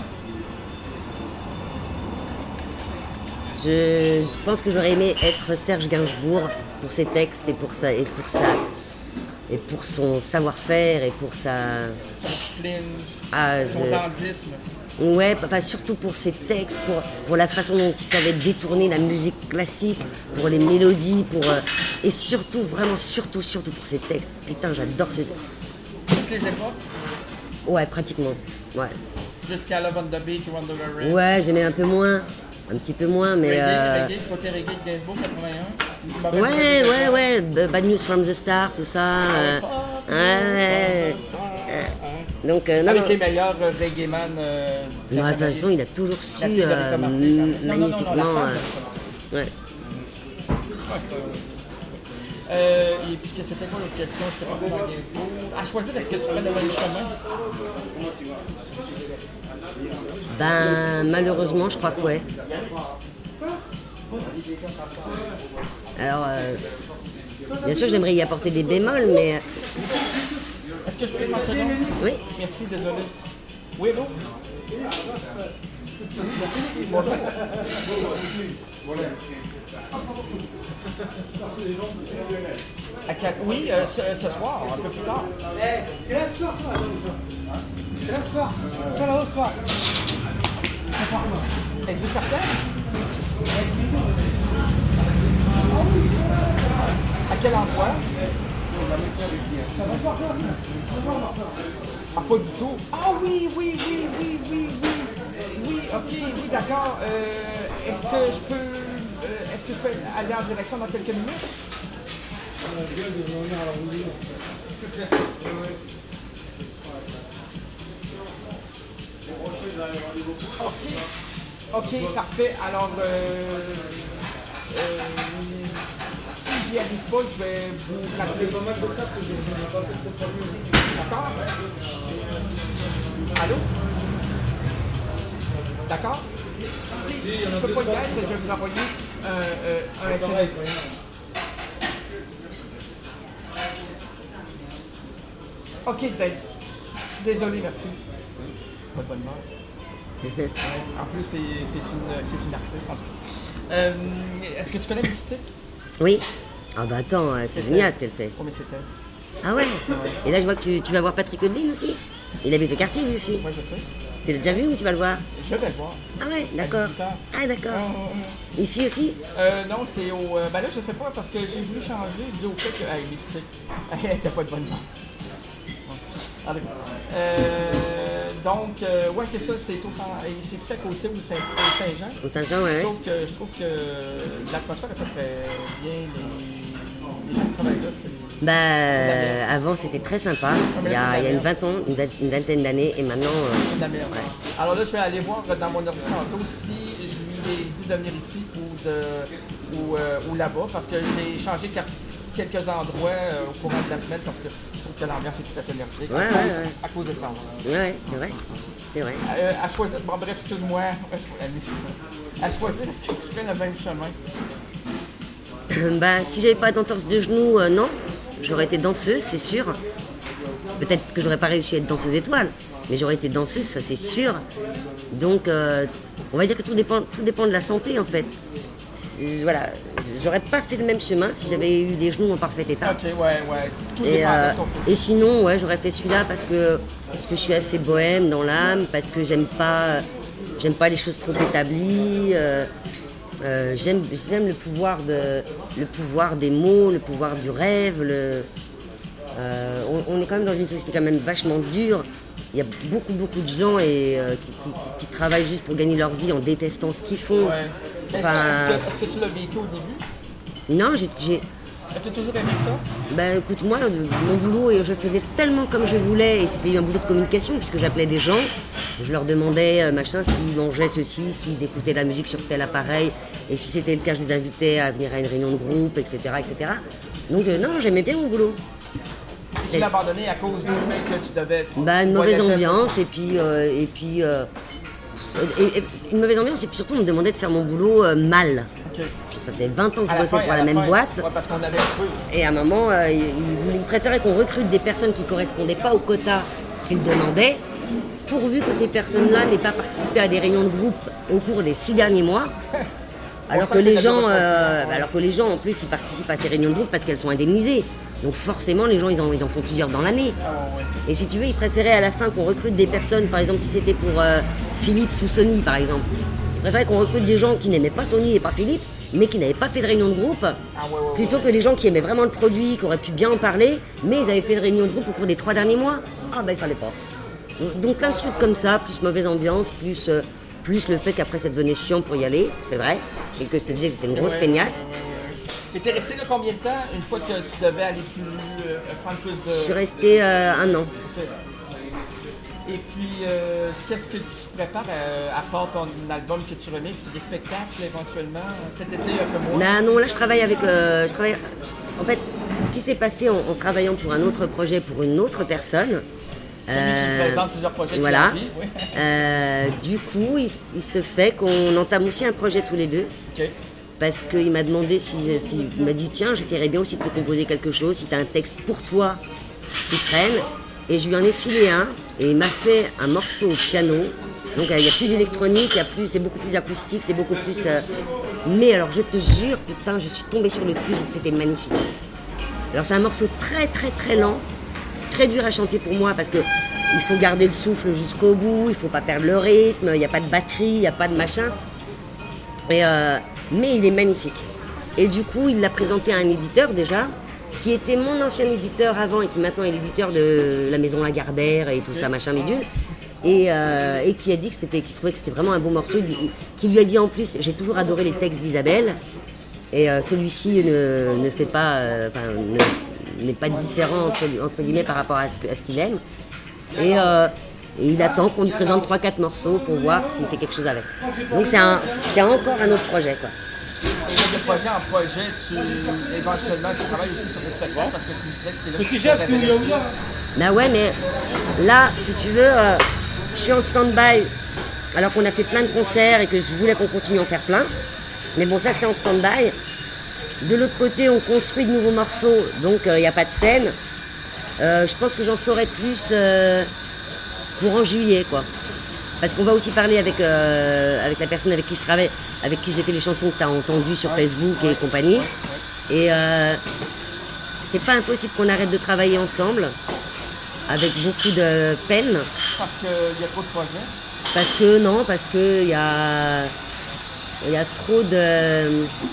Speaker 2: Je, je pense que j'aurais aimé être Serge Gainsbourg pour ses textes et pour sa, et pour sa, et pour son savoir-faire et pour sa,
Speaker 1: sa discipline,
Speaker 2: ah,
Speaker 1: son
Speaker 2: je-
Speaker 1: dandisme.
Speaker 2: ouais, enfin surtout pour ses textes, pour, pour la façon dont il savait détourner la musique classique, pour les mélodies, pour euh, et surtout vraiment surtout surtout pour ses textes. Putain, j'adore ce,
Speaker 1: Toutes les époques,
Speaker 2: ouais, pratiquement, ouais,
Speaker 1: jusqu'à Love on the Beach ou Under the Red.
Speaker 2: ouais, j'aimais un peu moins, un petit peu moins, mais
Speaker 1: Reggae,
Speaker 2: euh,
Speaker 1: reggae, côté reggae de Gainsbourg, quatre-vingt-un. Mauvais
Speaker 2: ouais,
Speaker 1: produit,
Speaker 2: ouais, ouais, B- Bad News from the Start, tout ça, euh, ouais, ouais. Donc euh, non,
Speaker 1: Avec
Speaker 2: non.
Speaker 1: les meilleurs euh, reggae man. Euh, qui ont
Speaker 2: Non, de toute
Speaker 1: travaillé.
Speaker 2: façon, il a toujours
Speaker 1: La
Speaker 2: su
Speaker 1: fille de
Speaker 2: euh,
Speaker 1: Rita Martin,
Speaker 2: m-
Speaker 1: non, non, non, non, la
Speaker 2: magnifiquement.
Speaker 1: femme de
Speaker 2: euh,
Speaker 1: Rita Martin.
Speaker 2: ouais.
Speaker 1: Ouais, c'est, euh, et puis, que c'était quoi l'autre question? Je t'ai pas dans Gainsbourg. À choisir, est-ce que tu ferais le même chemin?
Speaker 2: Ben, malheureusement, je crois que ouais. Alors, euh, bien sûr, j'aimerais y apporter des bémols, mais euh,
Speaker 1: Est-ce que je peux trente secondes?
Speaker 2: oui.
Speaker 1: Merci, désolé. Oui, bon? Bonjour. À quel- Oui, euh, ce, ce soir, un peu plus tard.
Speaker 4: Quel soir, toi? Quel soir? Quel autre soir?
Speaker 1: Êtes-vous certain? À quel endroit? Ah, pas du tout. Ah oui, oui, oui, oui, oui, oui. Oui, ok, oui, d'accord. Euh, est-ce que je peux. euh, est-ce que je peux aller en direction dans quelques minutes? Ok. Ok, parfait. Alors, euh, euh, si j'y arrive pas, je vais vous rappeler. D'accord? Allô? D'accord? Si, si je ne peux pas y être, je vais vous envoyer un, euh, un S M S. Ok, ben, désolé, merci. Pas de bonne humeur. En plus, c'est c'est une, c'est une artiste, en tout cas. Euh, Est-ce que tu connais Mystique?
Speaker 2: Oui. Ah bah attends, euh, c'est génial ce qu'elle fait.
Speaker 1: Oh, mais c'était.
Speaker 2: Ah ouais. Et là, je vois que tu, tu vas voir Patrick Odlin aussi. Il habite au quartier, lui aussi.
Speaker 1: Moi, je sais.
Speaker 2: Tu l'as déjà vu ou tu vas le voir?
Speaker 1: Je vais le voir.
Speaker 2: Ah ouais, d'accord.
Speaker 1: dix-huit heures.
Speaker 2: Ah d'accord.
Speaker 1: Euh,
Speaker 2: Ici aussi?
Speaker 1: euh, non, c'est au. Euh, ben là, je sais pas, parce que j'ai voulu changer dû au fait que. Hey, Mystique. Elle était pas de bonne humeur. Bon. Allez. Euh, donc, euh, ouais, c'est ça, c'est au Saint- et c'est à côté au Saint- au Saint-Jean.
Speaker 2: Au Saint-Jean, ouais.
Speaker 1: Sauf que je trouve que l'atmosphère est pas très bien. Les, les gens qui travaillent là, c'est.
Speaker 2: Bah, euh, avant c'était très sympa.
Speaker 1: mais
Speaker 2: Il y
Speaker 1: là,
Speaker 2: a,
Speaker 1: c'est de la
Speaker 2: il y a une,
Speaker 1: merde.
Speaker 2: vingtaine, une vingt- une vingtaine d'années et maintenant. euh,
Speaker 1: C'est de la merde. Alors là, je vais aller voir dans mon ordi tantôt si je lui ai dit de venir ici ou, de, ou, euh, ou là-bas, parce que j'ai changé quel- quelques endroits euh, au courant de la semaine, parce que je trouve que l'ambiance est tout à fait merdique
Speaker 2: Ouais,
Speaker 1: à,
Speaker 2: ouais,
Speaker 1: cause,
Speaker 2: ouais.
Speaker 1: à cause de ça.
Speaker 2: Ouais, ouais, c'est vrai. C'est vrai.
Speaker 1: Euh, à choisir, bon bref, excuse-moi, à choisir, est-ce que tu fais le même chemin?
Speaker 2: Bah, si j'avais pas d'entorse de genou, euh, non. J'aurais été danseuse, c'est sûr. Peut-être que j'aurais pas réussi à être danseuse étoile, mais j'aurais été danseuse, ça c'est sûr. Donc, euh, on va dire que tout dépend, tout dépend de la santé en fait. C'est- Voilà, j'aurais pas fait le même chemin si j'avais eu des genoux en parfait état.
Speaker 1: Ok, ouais, ouais. Tout
Speaker 2: Et,
Speaker 1: dépend
Speaker 2: euh,
Speaker 1: de ton fils.
Speaker 2: et sinon, ouais, j'aurais fait celui-là parce que, parce que je suis assez bohème dans l'âme, parce que j'aime pas, j'aime pas les choses trop établies. euh, euh, j'aime, j'aime le pouvoir de, le pouvoir des mots, le pouvoir du rêve. Le, euh, on, on est quand même dans une société quand même vachement dure. Il y a beaucoup, beaucoup de gens et, euh, qui, qui- qui- qui travaillent juste pour gagner leur vie en détestant ce qu'ils font.
Speaker 1: Ouais. Est-ce
Speaker 2: Enfin,
Speaker 1: est-ce que, est-ce que tu l'as vécu au début?
Speaker 2: non, j'ai, j'ai-
Speaker 1: As-tu toujours aimé ça?
Speaker 2: Ben écoute, moi, mon boulot, je le faisais tellement comme je voulais, et c'était un boulot de communication, puisque j'appelais des gens, je leur demandais, euh, machin, s'ils mangeaient ceci, s'ils écoutaient la musique sur tel appareil, et si c'était le cas, je les invitais à venir à une réunion de groupe, et cetera, et cetera. Donc euh, non, j'aimais bien mon boulot.
Speaker 1: Tu l'as abandonné à cause du fait que tu devais...
Speaker 2: Ben, une mauvaise
Speaker 1: voyager.
Speaker 2: ambiance, et puis... Euh, et puis euh, et, et, une mauvaise ambiance, et puis surtout, on me demandait de faire mon boulot euh, mal.
Speaker 1: Okay.
Speaker 2: Ça faisait vingt ans que
Speaker 1: À
Speaker 2: je
Speaker 1: la
Speaker 2: bossais
Speaker 1: fin,
Speaker 2: pour
Speaker 1: à
Speaker 2: la,
Speaker 1: la
Speaker 2: même
Speaker 1: fin.
Speaker 2: boîte.
Speaker 1: Ouais, parce qu'on avait un peu.
Speaker 2: Et à un moment, euh, il, il, il préférait qu'on recrute des personnes qui ne correspondaient pas au quota qu'il demandait, pourvu que ces personnes-là n'aient pas participé à des réunions de groupe au cours des six derniers mois. Alors,
Speaker 1: ça,
Speaker 2: que
Speaker 1: c'est
Speaker 2: les
Speaker 1: la
Speaker 2: gens,
Speaker 1: bureaucratie,
Speaker 2: euh,
Speaker 1: ouais.
Speaker 2: alors que les gens, en plus, ils participent à ces réunions de groupe parce qu'elles sont indemnisées. Donc forcément, les gens, ils en, ils en font plusieurs dans l'année.
Speaker 1: Ah, ouais.
Speaker 2: Et si tu veux, ils préféraient à la fin qu'on recrute des personnes, par exemple, si c'était pour euh, Philips ou Sony, par exemple. Ils préféraient qu'on recrute des gens qui n'aimaient pas Sony et pas Philips, mais qui n'avaient pas fait de réunion de groupe,
Speaker 1: Ah, ouais, ouais,
Speaker 2: plutôt que des gens qui aimaient vraiment le produit, qui auraient pu bien en parler, mais ils avaient fait de réunion de groupe au cours des trois derniers mois. Ah ben, il fallait pas. Donc plein de trucs comme ça, plus mauvaise ambiance, plus, euh, plus le fait qu'après ça devenait chiant pour y aller, c'est vrai. Et que je te disais que j'étais une grosse
Speaker 1: Ouais,
Speaker 2: feignasse.
Speaker 1: ouais, ouais, ouais. Et t'es resté là combien de temps, une fois que tu devais aller plus, euh, prendre plus de...
Speaker 2: Je suis restée euh, un an.
Speaker 1: Ok. Et puis, euh, qu'est-ce que tu prépares euh, à part ton album que tu remixes? C'est des spectacles éventuellement? Cet été, un peu moins?
Speaker 2: Là, non, là je travaille avec... euh, je travaille... En fait, ce qui s'est passé en, en travaillant pour un autre projet, pour une autre personne...
Speaker 1: C'est lui qui présente plusieurs projets
Speaker 2: Voilà.
Speaker 1: qui oui.
Speaker 2: Euh, du coup, il, il se fait qu'on entame aussi un projet tous les deux.
Speaker 1: Ok.
Speaker 2: Parce qu'il m'a demandé si, si il m'a dit tiens, j'essaierais bien aussi de te composer quelque chose, si tu as un texte pour toi qui traîne. Et je lui en ai filé un, et il m'a fait un morceau au piano. Donc il n'y a plus d'électronique, il y a plus, c'est beaucoup plus acoustique, c'est beaucoup plus. Euh... Mais alors je te jure, putain, je suis tombée sur le cul, c'était magnifique. Alors c'est un morceau très très très lent, très dur à chanter pour moi parce que il faut garder le souffle jusqu'au bout, il faut pas perdre le rythme, il n'y a pas de batterie, il n'y a pas de machin. Et euh, mais il est magnifique. Et du coup, il l'a présenté à un éditeur déjà, qui était mon ancien éditeur avant et qui maintenant est l'éditeur de la Maison Lagardère et tout ça, machin bidule. Et, euh, et qui a dit que c'était, qu'il trouvait que c'était vraiment un beau morceau. Il, il, qui lui a dit en plus, j'ai toujours adoré les textes d'Isabelle. Et euh, celui-ci ne, ne fait pas, euh, enfin, ne, n'est pas différent entre, entre guillemets par rapport à ce, à ce qu'il aime. Et, euh, et il attend qu'on lui présente trois quatre morceaux pour voir s'il fait quelque chose avec. Donc c'est, un, c'est encore un autre projet, quoi.
Speaker 1: Et de projet en projet, tu, éventuellement, tu travailles aussi sur des spectacles parce que tu disais que c'est là que
Speaker 4: Petit
Speaker 1: tu
Speaker 4: chef,
Speaker 1: te
Speaker 4: c'est où il y a
Speaker 1: révèles.
Speaker 4: ouvert.
Speaker 2: Bah ouais, mais là, si tu veux, euh, je suis en stand-by alors qu'on a fait plein de concerts et que je voulais qu'on continue à en faire plein. Mais bon, ça c'est en stand-by. De l'autre côté, on construit de nouveaux morceaux, donc il euh, n'y a pas de scène. Euh, je pense que j'en saurai plus euh, pour en juillet, quoi. Parce qu'on va aussi parler avec, euh, avec la personne avec qui je travaille, avec qui j'ai fait les chansons que tu as entendues sur Facebook et compagnie. Et euh, c'est pas impossible qu'on arrête de travailler ensemble, avec beaucoup de peine.
Speaker 1: Parce qu'il y a trop de projets.
Speaker 2: Parce que, non, parce qu'il y a, y a trop de...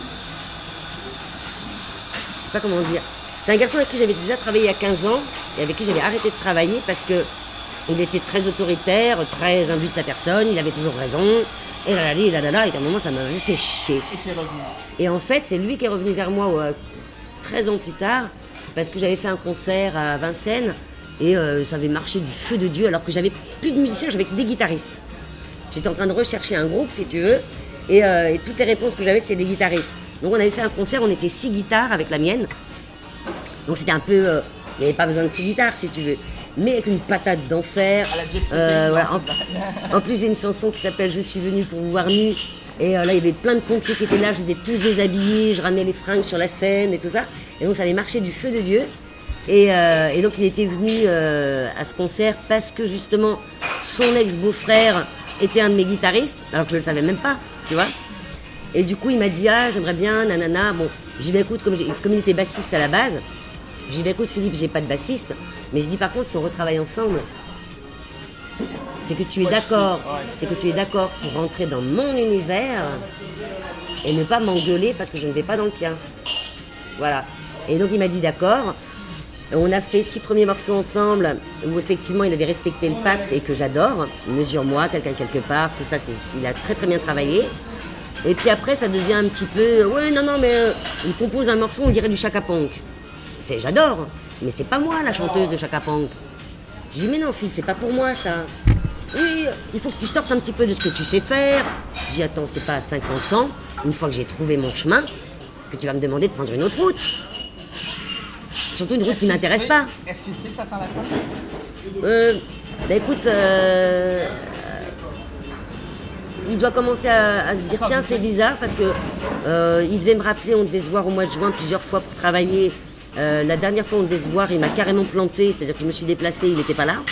Speaker 2: Je sais pas comment dire. C'est un garçon avec qui j'avais déjà travaillé il y a quinze ans et avec qui j'avais arrêté de travailler parce que il était très autoritaire, très imbu de sa personne, il avait toujours raison, et là là là, et là là là, et à un moment ça m'avait fait chier.
Speaker 1: Et c'est revenu.
Speaker 2: Et en fait, c'est lui qui est revenu vers moi euh, treize ans plus tard, parce que j'avais fait un concert à Vincennes, et euh, ça avait marché du feu de Dieu, alors que j'avais plus de musiciens, j'avais que des guitaristes. J'étais en train de rechercher un groupe, si tu veux, et, euh, et toutes les réponses que j'avais, c'était des guitaristes. Donc on avait fait un concert, on était six guitares avec la mienne. Donc c'était un peu... Euh, il n'y avait pas besoin de six guitares, si tu veux. Mais avec une patate d'enfer.
Speaker 1: À la Gypsy
Speaker 2: Euh,
Speaker 1: King,
Speaker 2: voilà.
Speaker 1: non,
Speaker 2: en, en plus, j'ai une chanson qui s'appelle « Je suis venue pour vous voir nu ». Et euh, là, il y avait plein de pompiers qui étaient là, je les ai tous déshabillés, je ramenais les fringues sur la scène et tout ça. Et donc ça avait marché du feu de Dieu. Et, euh, et donc il était venu euh, à ce concert parce que justement, son ex-beau-frère était un de mes guitaristes, alors que je ne le savais même pas, tu vois. Et du coup, il m'a dit « Ah, j'aimerais bien, nanana ». Bon, j'ai dit bah, « Écoute, comme, comme il était bassiste à la base, j'ai dit bah, écoute Philippe, j'ai pas de bassiste, mais je dis par contre, si on retravaille ensemble, c'est que tu es d'accord, c'est que tu es d'accord pour rentrer dans mon univers et ne pas m'engueuler parce que je ne vais pas dans le tien. » Voilà. Et donc il m'a dit d'accord. On a fait six premiers morceaux ensemble où effectivement il avait respecté le pacte et que j'adore. Mesure-moi, quelqu'un quelque part, tout ça, c'est, il a très très bien travaillé. Et puis après, ça devient un petit peu... Ouais, non, non, mais euh, il compose un morceau, on dirait du Chaka Ponk. C'est, j'adore, mais c'est pas moi, la chanteuse de Chaka Ponk. Je dis, mais non, fille, c'est pas pour moi, ça. Oui, il faut que tu sortes un petit peu de ce que tu sais faire. Je dis, attends, c'est pas à cinquante ans, une fois que j'ai trouvé mon chemin, que tu vas me demander de prendre une autre route. Surtout une route qui m'intéresse pas.
Speaker 1: Est-ce qu'il sait que ça sent la fin?
Speaker 2: Euh, bah écoute, euh, il doit commencer à, à se dire, tiens, c'est bizarre, parce que euh, il devait me rappeler, on devait se voir au mois de juin plusieurs fois pour travailler. Euh, la dernière fois, on devait se voir, il m'a carrément planté, c'est-à-dire que je me suis déplacée, il n'était pas là.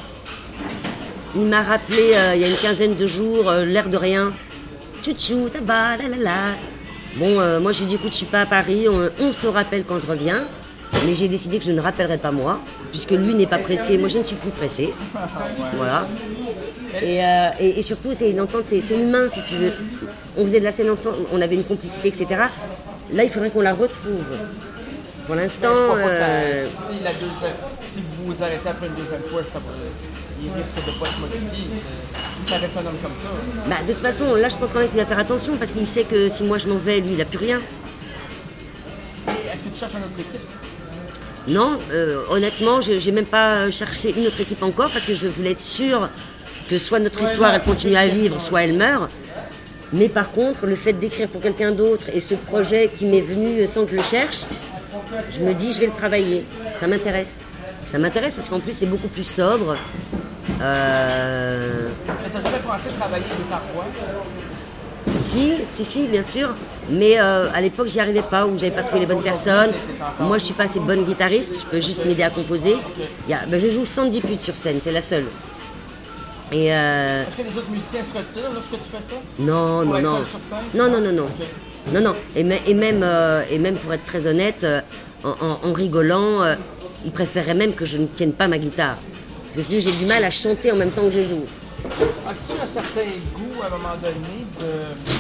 Speaker 2: Il m'a rappelé euh, il y a une quinzaine de jours, euh, l'air de rien. Tchou-tchou, tabac, la la la. Bon, euh, moi je lui dis, écoute, je suis pas à Paris, on, on se rappelle quand je reviens. Mais j'ai décidé que je ne rappellerai pas moi, puisque lui n'est pas pressé, moi je ne suis plus pressée. Voilà. Et, euh, et, et surtout, c'est une entente, c'est, c'est humain si tu veux. On faisait de la scène ensemble, on avait une complicité, et cetera. Là, il faudrait qu'on la retrouve. Pour l'instant,
Speaker 1: Je crois pas que ça-
Speaker 2: euh,
Speaker 1: si, la deuxième, si vous vous arrêtez après une deuxième fois, ça va, il risque de ne pas se modifier. C'est- Ça reste un homme comme ça.
Speaker 2: bah, de toute façon, là, je pense quand même qu'il va faire attention, parce qu'il sait que si moi je m'en vais, lui, il n'a plus rien.
Speaker 1: Et est-ce que tu cherches une autre équipe?
Speaker 2: Non, euh, honnêtement, je n'ai même pas cherché une autre équipe encore, parce que je voulais être sûre que soit notre histoire, elle continue à vivre, soit elle meurt. Mais par contre, le fait d'écrire pour quelqu'un d'autre et ce projet qui m'est venu sans que je le cherche, je me dis, je vais le travailler. Ça m'intéresse. Ça m'intéresse parce qu'en plus, c'est beaucoup plus sobre. Euh...
Speaker 1: Mais t'as jamais pensé travailler de ta voix?
Speaker 2: Si, si, si, bien sûr. Mais euh, à l'époque, j'y arrivais pas, ou j'avais pas trouvé les bonnes personnes. Moi, je suis pas assez bonne guitariste, je peux juste m'aider à composer. Il y a, ben, je joue Sandy Pute sur scène, c'est la seule. Et euh,
Speaker 1: Est-ce que les autres musiciens se retirent lorsque tu fais ça?
Speaker 2: non,
Speaker 1: Pour
Speaker 2: non,
Speaker 1: être
Speaker 2: non.
Speaker 1: seul sur scène?
Speaker 2: Non, non, non, non.
Speaker 1: Ok.
Speaker 2: Non, non. Et, me- et même, euh, et même pour être très honnête, euh, en, en- en rigolant, euh, ils préféreraient même que je ne tienne pas ma guitare. Parce que sinon, j'ai du mal à chanter en même temps que je joue.
Speaker 1: As-tu un certain goût à un moment donné de,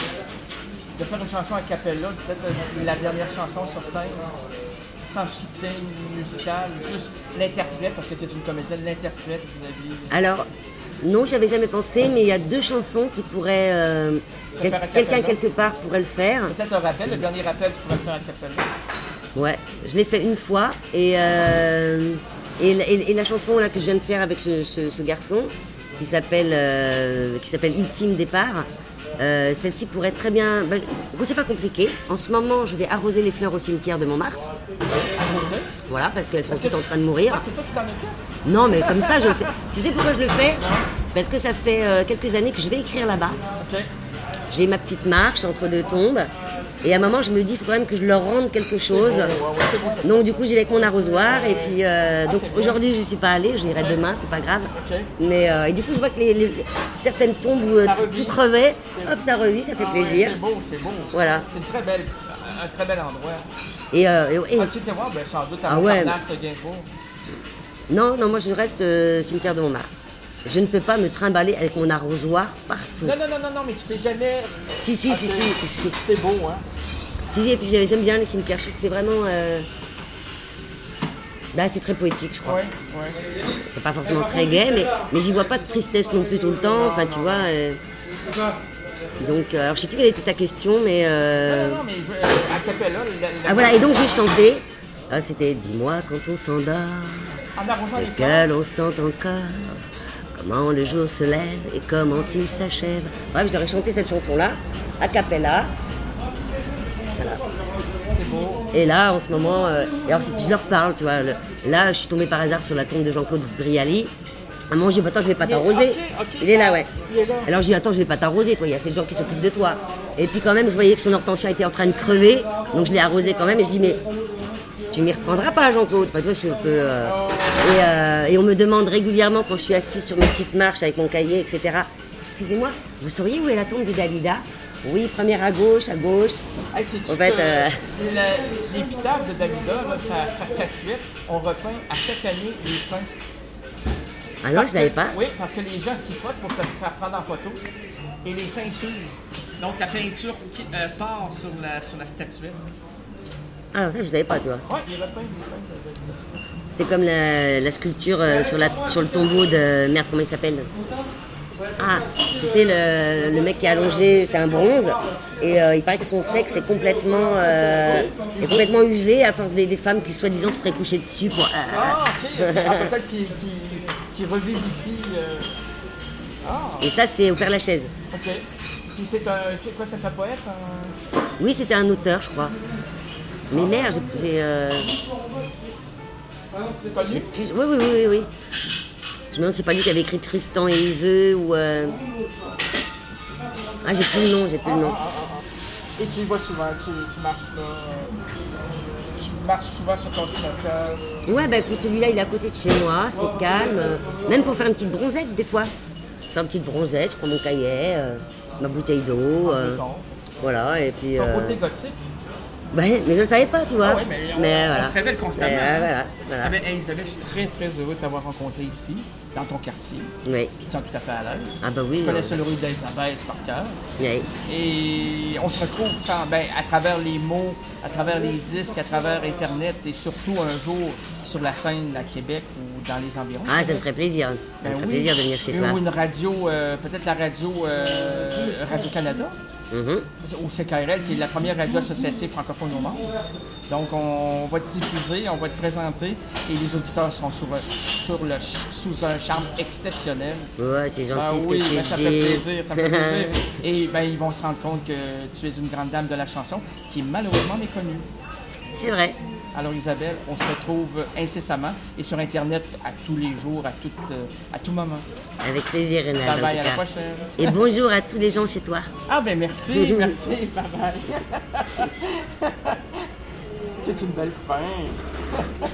Speaker 1: de faire une chanson a cappella, peut-être de- la dernière chanson sur scène, sans soutien musical, juste l'interprète, parce que tu es une comédienne, l'interprète, vous aviez...
Speaker 2: Alors, non, j'avais jamais pensé, mais il y a deux chansons qui pourraient... euh,
Speaker 1: Se
Speaker 2: quel-
Speaker 1: faire a
Speaker 2: quelqu'un
Speaker 1: cappella.
Speaker 2: quelque part pourrait le faire.
Speaker 1: Peut-être un rappel, le dernier rappel, tu pourrais le faire a cappella.
Speaker 2: Ouais, je l'ai fait une fois et, euh, et, et- et la chanson là, que je viens de faire avec ce, ce- ce garçon qui s'appelle euh, qui s'appelle Ultime Départ, euh, celle-ci pourrait très bien... Ben, c'est pas compliqué. En ce moment, je vais arroser les fleurs au cimetière de Montmartre.
Speaker 1: À côté.
Speaker 2: Voilà, parce qu'elles sont
Speaker 1: Est-ce que
Speaker 2: toutes en
Speaker 1: tu-
Speaker 2: train de mourir.
Speaker 1: Ah, c'est toi qui t'en occupes?
Speaker 2: Non, mais comme ça, je le fais. Tu sais pourquoi je le fais? Parce que ça fait euh, quelques années que je vais écrire là-bas.
Speaker 1: Ok.
Speaker 2: J'ai ma petite marche entre deux tombes. Et à un moment, je me dis, il faut quand même que je leur rende quelque chose.
Speaker 1: Ouais, ouais, c'est beau, ça.
Speaker 2: Donc du coup, j'y vais avec mon arrosoir. Et puis, euh, donc
Speaker 1: c'est bien.
Speaker 2: aujourd'hui, je ne suis pas allée. J'irai demain, c'est pas grave.
Speaker 1: Ok.
Speaker 2: Mais euh, et du coup, je vois que les, les- certaines tombes où euh,
Speaker 1: Ça
Speaker 2: tout,
Speaker 1: revit.
Speaker 2: tout crevait, hop, ça revit, ça fait
Speaker 1: Ah ouais,
Speaker 2: plaisir.
Speaker 1: c'est beau, c'est beau.
Speaker 2: Voilà.
Speaker 1: C'est une très belle, un très bel endroit.
Speaker 2: Et, euh, et- et-
Speaker 1: Ah, tu étais voir, ben, sans doute, à
Speaker 2: Ah ouais.
Speaker 1: Montparnasse, Guingamp.
Speaker 2: non, non, moi je reste euh, cimetière de Montmartre. Je ne peux pas me trimballer avec mon arrosoir partout.
Speaker 1: Non, non, non, non, non, mais tu t'es jamais...
Speaker 2: Si, si, si,
Speaker 1: Ok.
Speaker 2: si, si, si.
Speaker 1: C'est beau, hein?
Speaker 2: Si, si, et puis j'ai- j'aime bien les cimetières. Je trouve que c'est vraiment. euh, Bah, c'est très poétique, je crois.
Speaker 1: Ouais, ouais.
Speaker 2: C'est pas forcément très gai, mais, mais j'y vois pas de tristesse non plus tout le temps. Enfin, tu vois. euh, Donc, euh, alors je sais plus quelle était ta question, mais. euh,
Speaker 1: Non, non, mais je, euh, a cappella... la- la-
Speaker 2: Ah voilà, et donc j'ai chanté. Ah, c'était Dis-moi quand on s'endort,
Speaker 1: En arrosant les
Speaker 2: ce
Speaker 1: fleurs.
Speaker 2: que l'on sent encore. Comment le jour se lève et comment il s'achève. Bref, je leur ai chanté cette chanson-là, a cappella.
Speaker 1: C'est beau.
Speaker 2: Et là, en ce moment, euh, et alors, c'est- je leur parle, tu vois. le- là, je suis tombée par hasard sur la tombe de Jean-Claude Brialy. À un moment, je dis, bah, attends, je vais pas
Speaker 1: Il est-
Speaker 2: t'arroser.
Speaker 1: ok, ok.
Speaker 2: Il est là, ouais.
Speaker 1: Il est là.
Speaker 2: Alors, je dis, attends, je vais pas t'arroser, toi, il y a ces gens qui s'occupent de toi. Et puis, quand même, je voyais que son hortensia était en train de crever. Donc, je l'ai arrosé quand même. Et je dis, mais tu m'y reprendras pas, Jean-Claude. Enfin, tu vois, je suis un peu. euh, Et, euh, et on me demande régulièrement, quand je suis assise sur mes petites marches avec mon cahier, et cetera. Excusez-moi, vous sauriez où est la tombe de Dalida? Oui, première à gauche, à gauche.
Speaker 1: Hey, sais-tu
Speaker 2: En fait,
Speaker 1: que
Speaker 2: euh,
Speaker 1: la- l'épitaphe de Dalida, là, sa, sa statuette, on repeint à chaque année les seins.
Speaker 2: Ah non,
Speaker 1: Parce
Speaker 2: je savais
Speaker 1: que-
Speaker 2: pas.
Speaker 1: Oui, parce que les gens s'y frottent pour se faire prendre en photo. Et les seins s'usent. Donc la peinture qui, euh, part sur la, sur la statuette.
Speaker 2: Ah, ça, je savais pas, tu vois.
Speaker 1: Oui, il repeint les seins de Dalida.
Speaker 2: C'est comme la, la sculpture euh, sur, la, sur le tombeau de... Merde, comment il s'appelle? Ah, tu sais, le, le mec qui est allongé, c'est un bronze. Et euh, il paraît que son sexe est complètement, euh, est complètement usé à force des, des femmes qui, soi-disant, seraient couchées dessus. Pour, euh,
Speaker 1: Ah, ok. ok. Ah, peut-être qu'il qu'il, qu'il revivifie. Euh... Ah,
Speaker 2: Et ça, c'est au Père Lachaise.
Speaker 1: ok. Puis c'est un. C'est quoi, c'est un poète un...
Speaker 2: Oui, c'était un auteur, je crois. Mais merde, j'ai... j'ai, euh,
Speaker 1: Connu?
Speaker 2: j'ai plus... Oui, oui, oui, oui, oui. Je me demande si c'est pas lui qui avait écrit Tristan et Iseult ou... Euh... Ah, j'ai plus le nom, j'ai plus le nom.
Speaker 1: Et tu y vas souvent, tu, tu marches là. euh, Tu marches souvent sur ton cimetière.
Speaker 2: Ouais, bah écoute, celui-là, il est à côté de chez moi, c'est calme. euh, Même pour faire une petite bronzette, des fois. Je fais une petite bronzette, je prends mon cahier, euh, ma bouteille d'eau. euh,
Speaker 1: Mettons.
Speaker 2: Voilà, et puis...
Speaker 1: Ton
Speaker 2: euh,
Speaker 1: côté gothique.
Speaker 2: Ben, mais je ne savais pas, tu vois.
Speaker 1: Ah ouais, mais on, on
Speaker 2: voilà.
Speaker 1: se révèle constamment.
Speaker 2: Euh,
Speaker 1: hein.
Speaker 2: voilà, voilà.
Speaker 1: Ah ben, hey, Isabelle, je suis très très heureux de t'avoir rencontré ici, dans ton quartier.
Speaker 2: Oui.
Speaker 1: Tu te sens tout à fait à l'aise.
Speaker 2: Ah bah oui.
Speaker 1: Tu
Speaker 2: non.
Speaker 1: connaissais le rue d'Elisabeth par cœur.
Speaker 2: Oui.
Speaker 1: Et on se retrouve sans, ben, à travers les mots, à travers les disques, à travers Internet et surtout un jour sur la scène à Québec ou dans les environs.
Speaker 2: Ah, ça me ferait plaisir. Ça
Speaker 1: Ben
Speaker 2: me ferait
Speaker 1: oui.
Speaker 2: plaisir de venir chez toi.
Speaker 1: Ou une radio, euh, peut-être la radio euh, Radio-Canada.
Speaker 2: Mhm.
Speaker 1: Au C K R L, qui est la première radio associative francophone au monde. Donc, on va te diffuser, on va te présenter, et les auditeurs seront sur, sur le, sous un charme exceptionnel.
Speaker 2: Ouais, c'est gentil
Speaker 1: Ah
Speaker 2: ce
Speaker 1: oui,
Speaker 2: que tu
Speaker 1: ben,
Speaker 2: dis.
Speaker 1: ça fait plaisir, ça fait plaisir. Et ben, ils vont se rendre compte que tu es une grande dame de la chanson, qui est malheureusement méconnue.
Speaker 2: C'est vrai.
Speaker 1: Alors Isabelle, on se retrouve incessamment et sur Internet à tous les jours, à tout, euh, à tout moment.
Speaker 2: Avec plaisir, Renald.
Speaker 1: Bye
Speaker 2: en
Speaker 1: bye,
Speaker 2: tout
Speaker 1: à la
Speaker 2: cas.
Speaker 1: prochaine.
Speaker 2: Et bonjour à tous les gens chez toi.
Speaker 1: Ah ben merci, merci, bye bye. C'est une belle fin.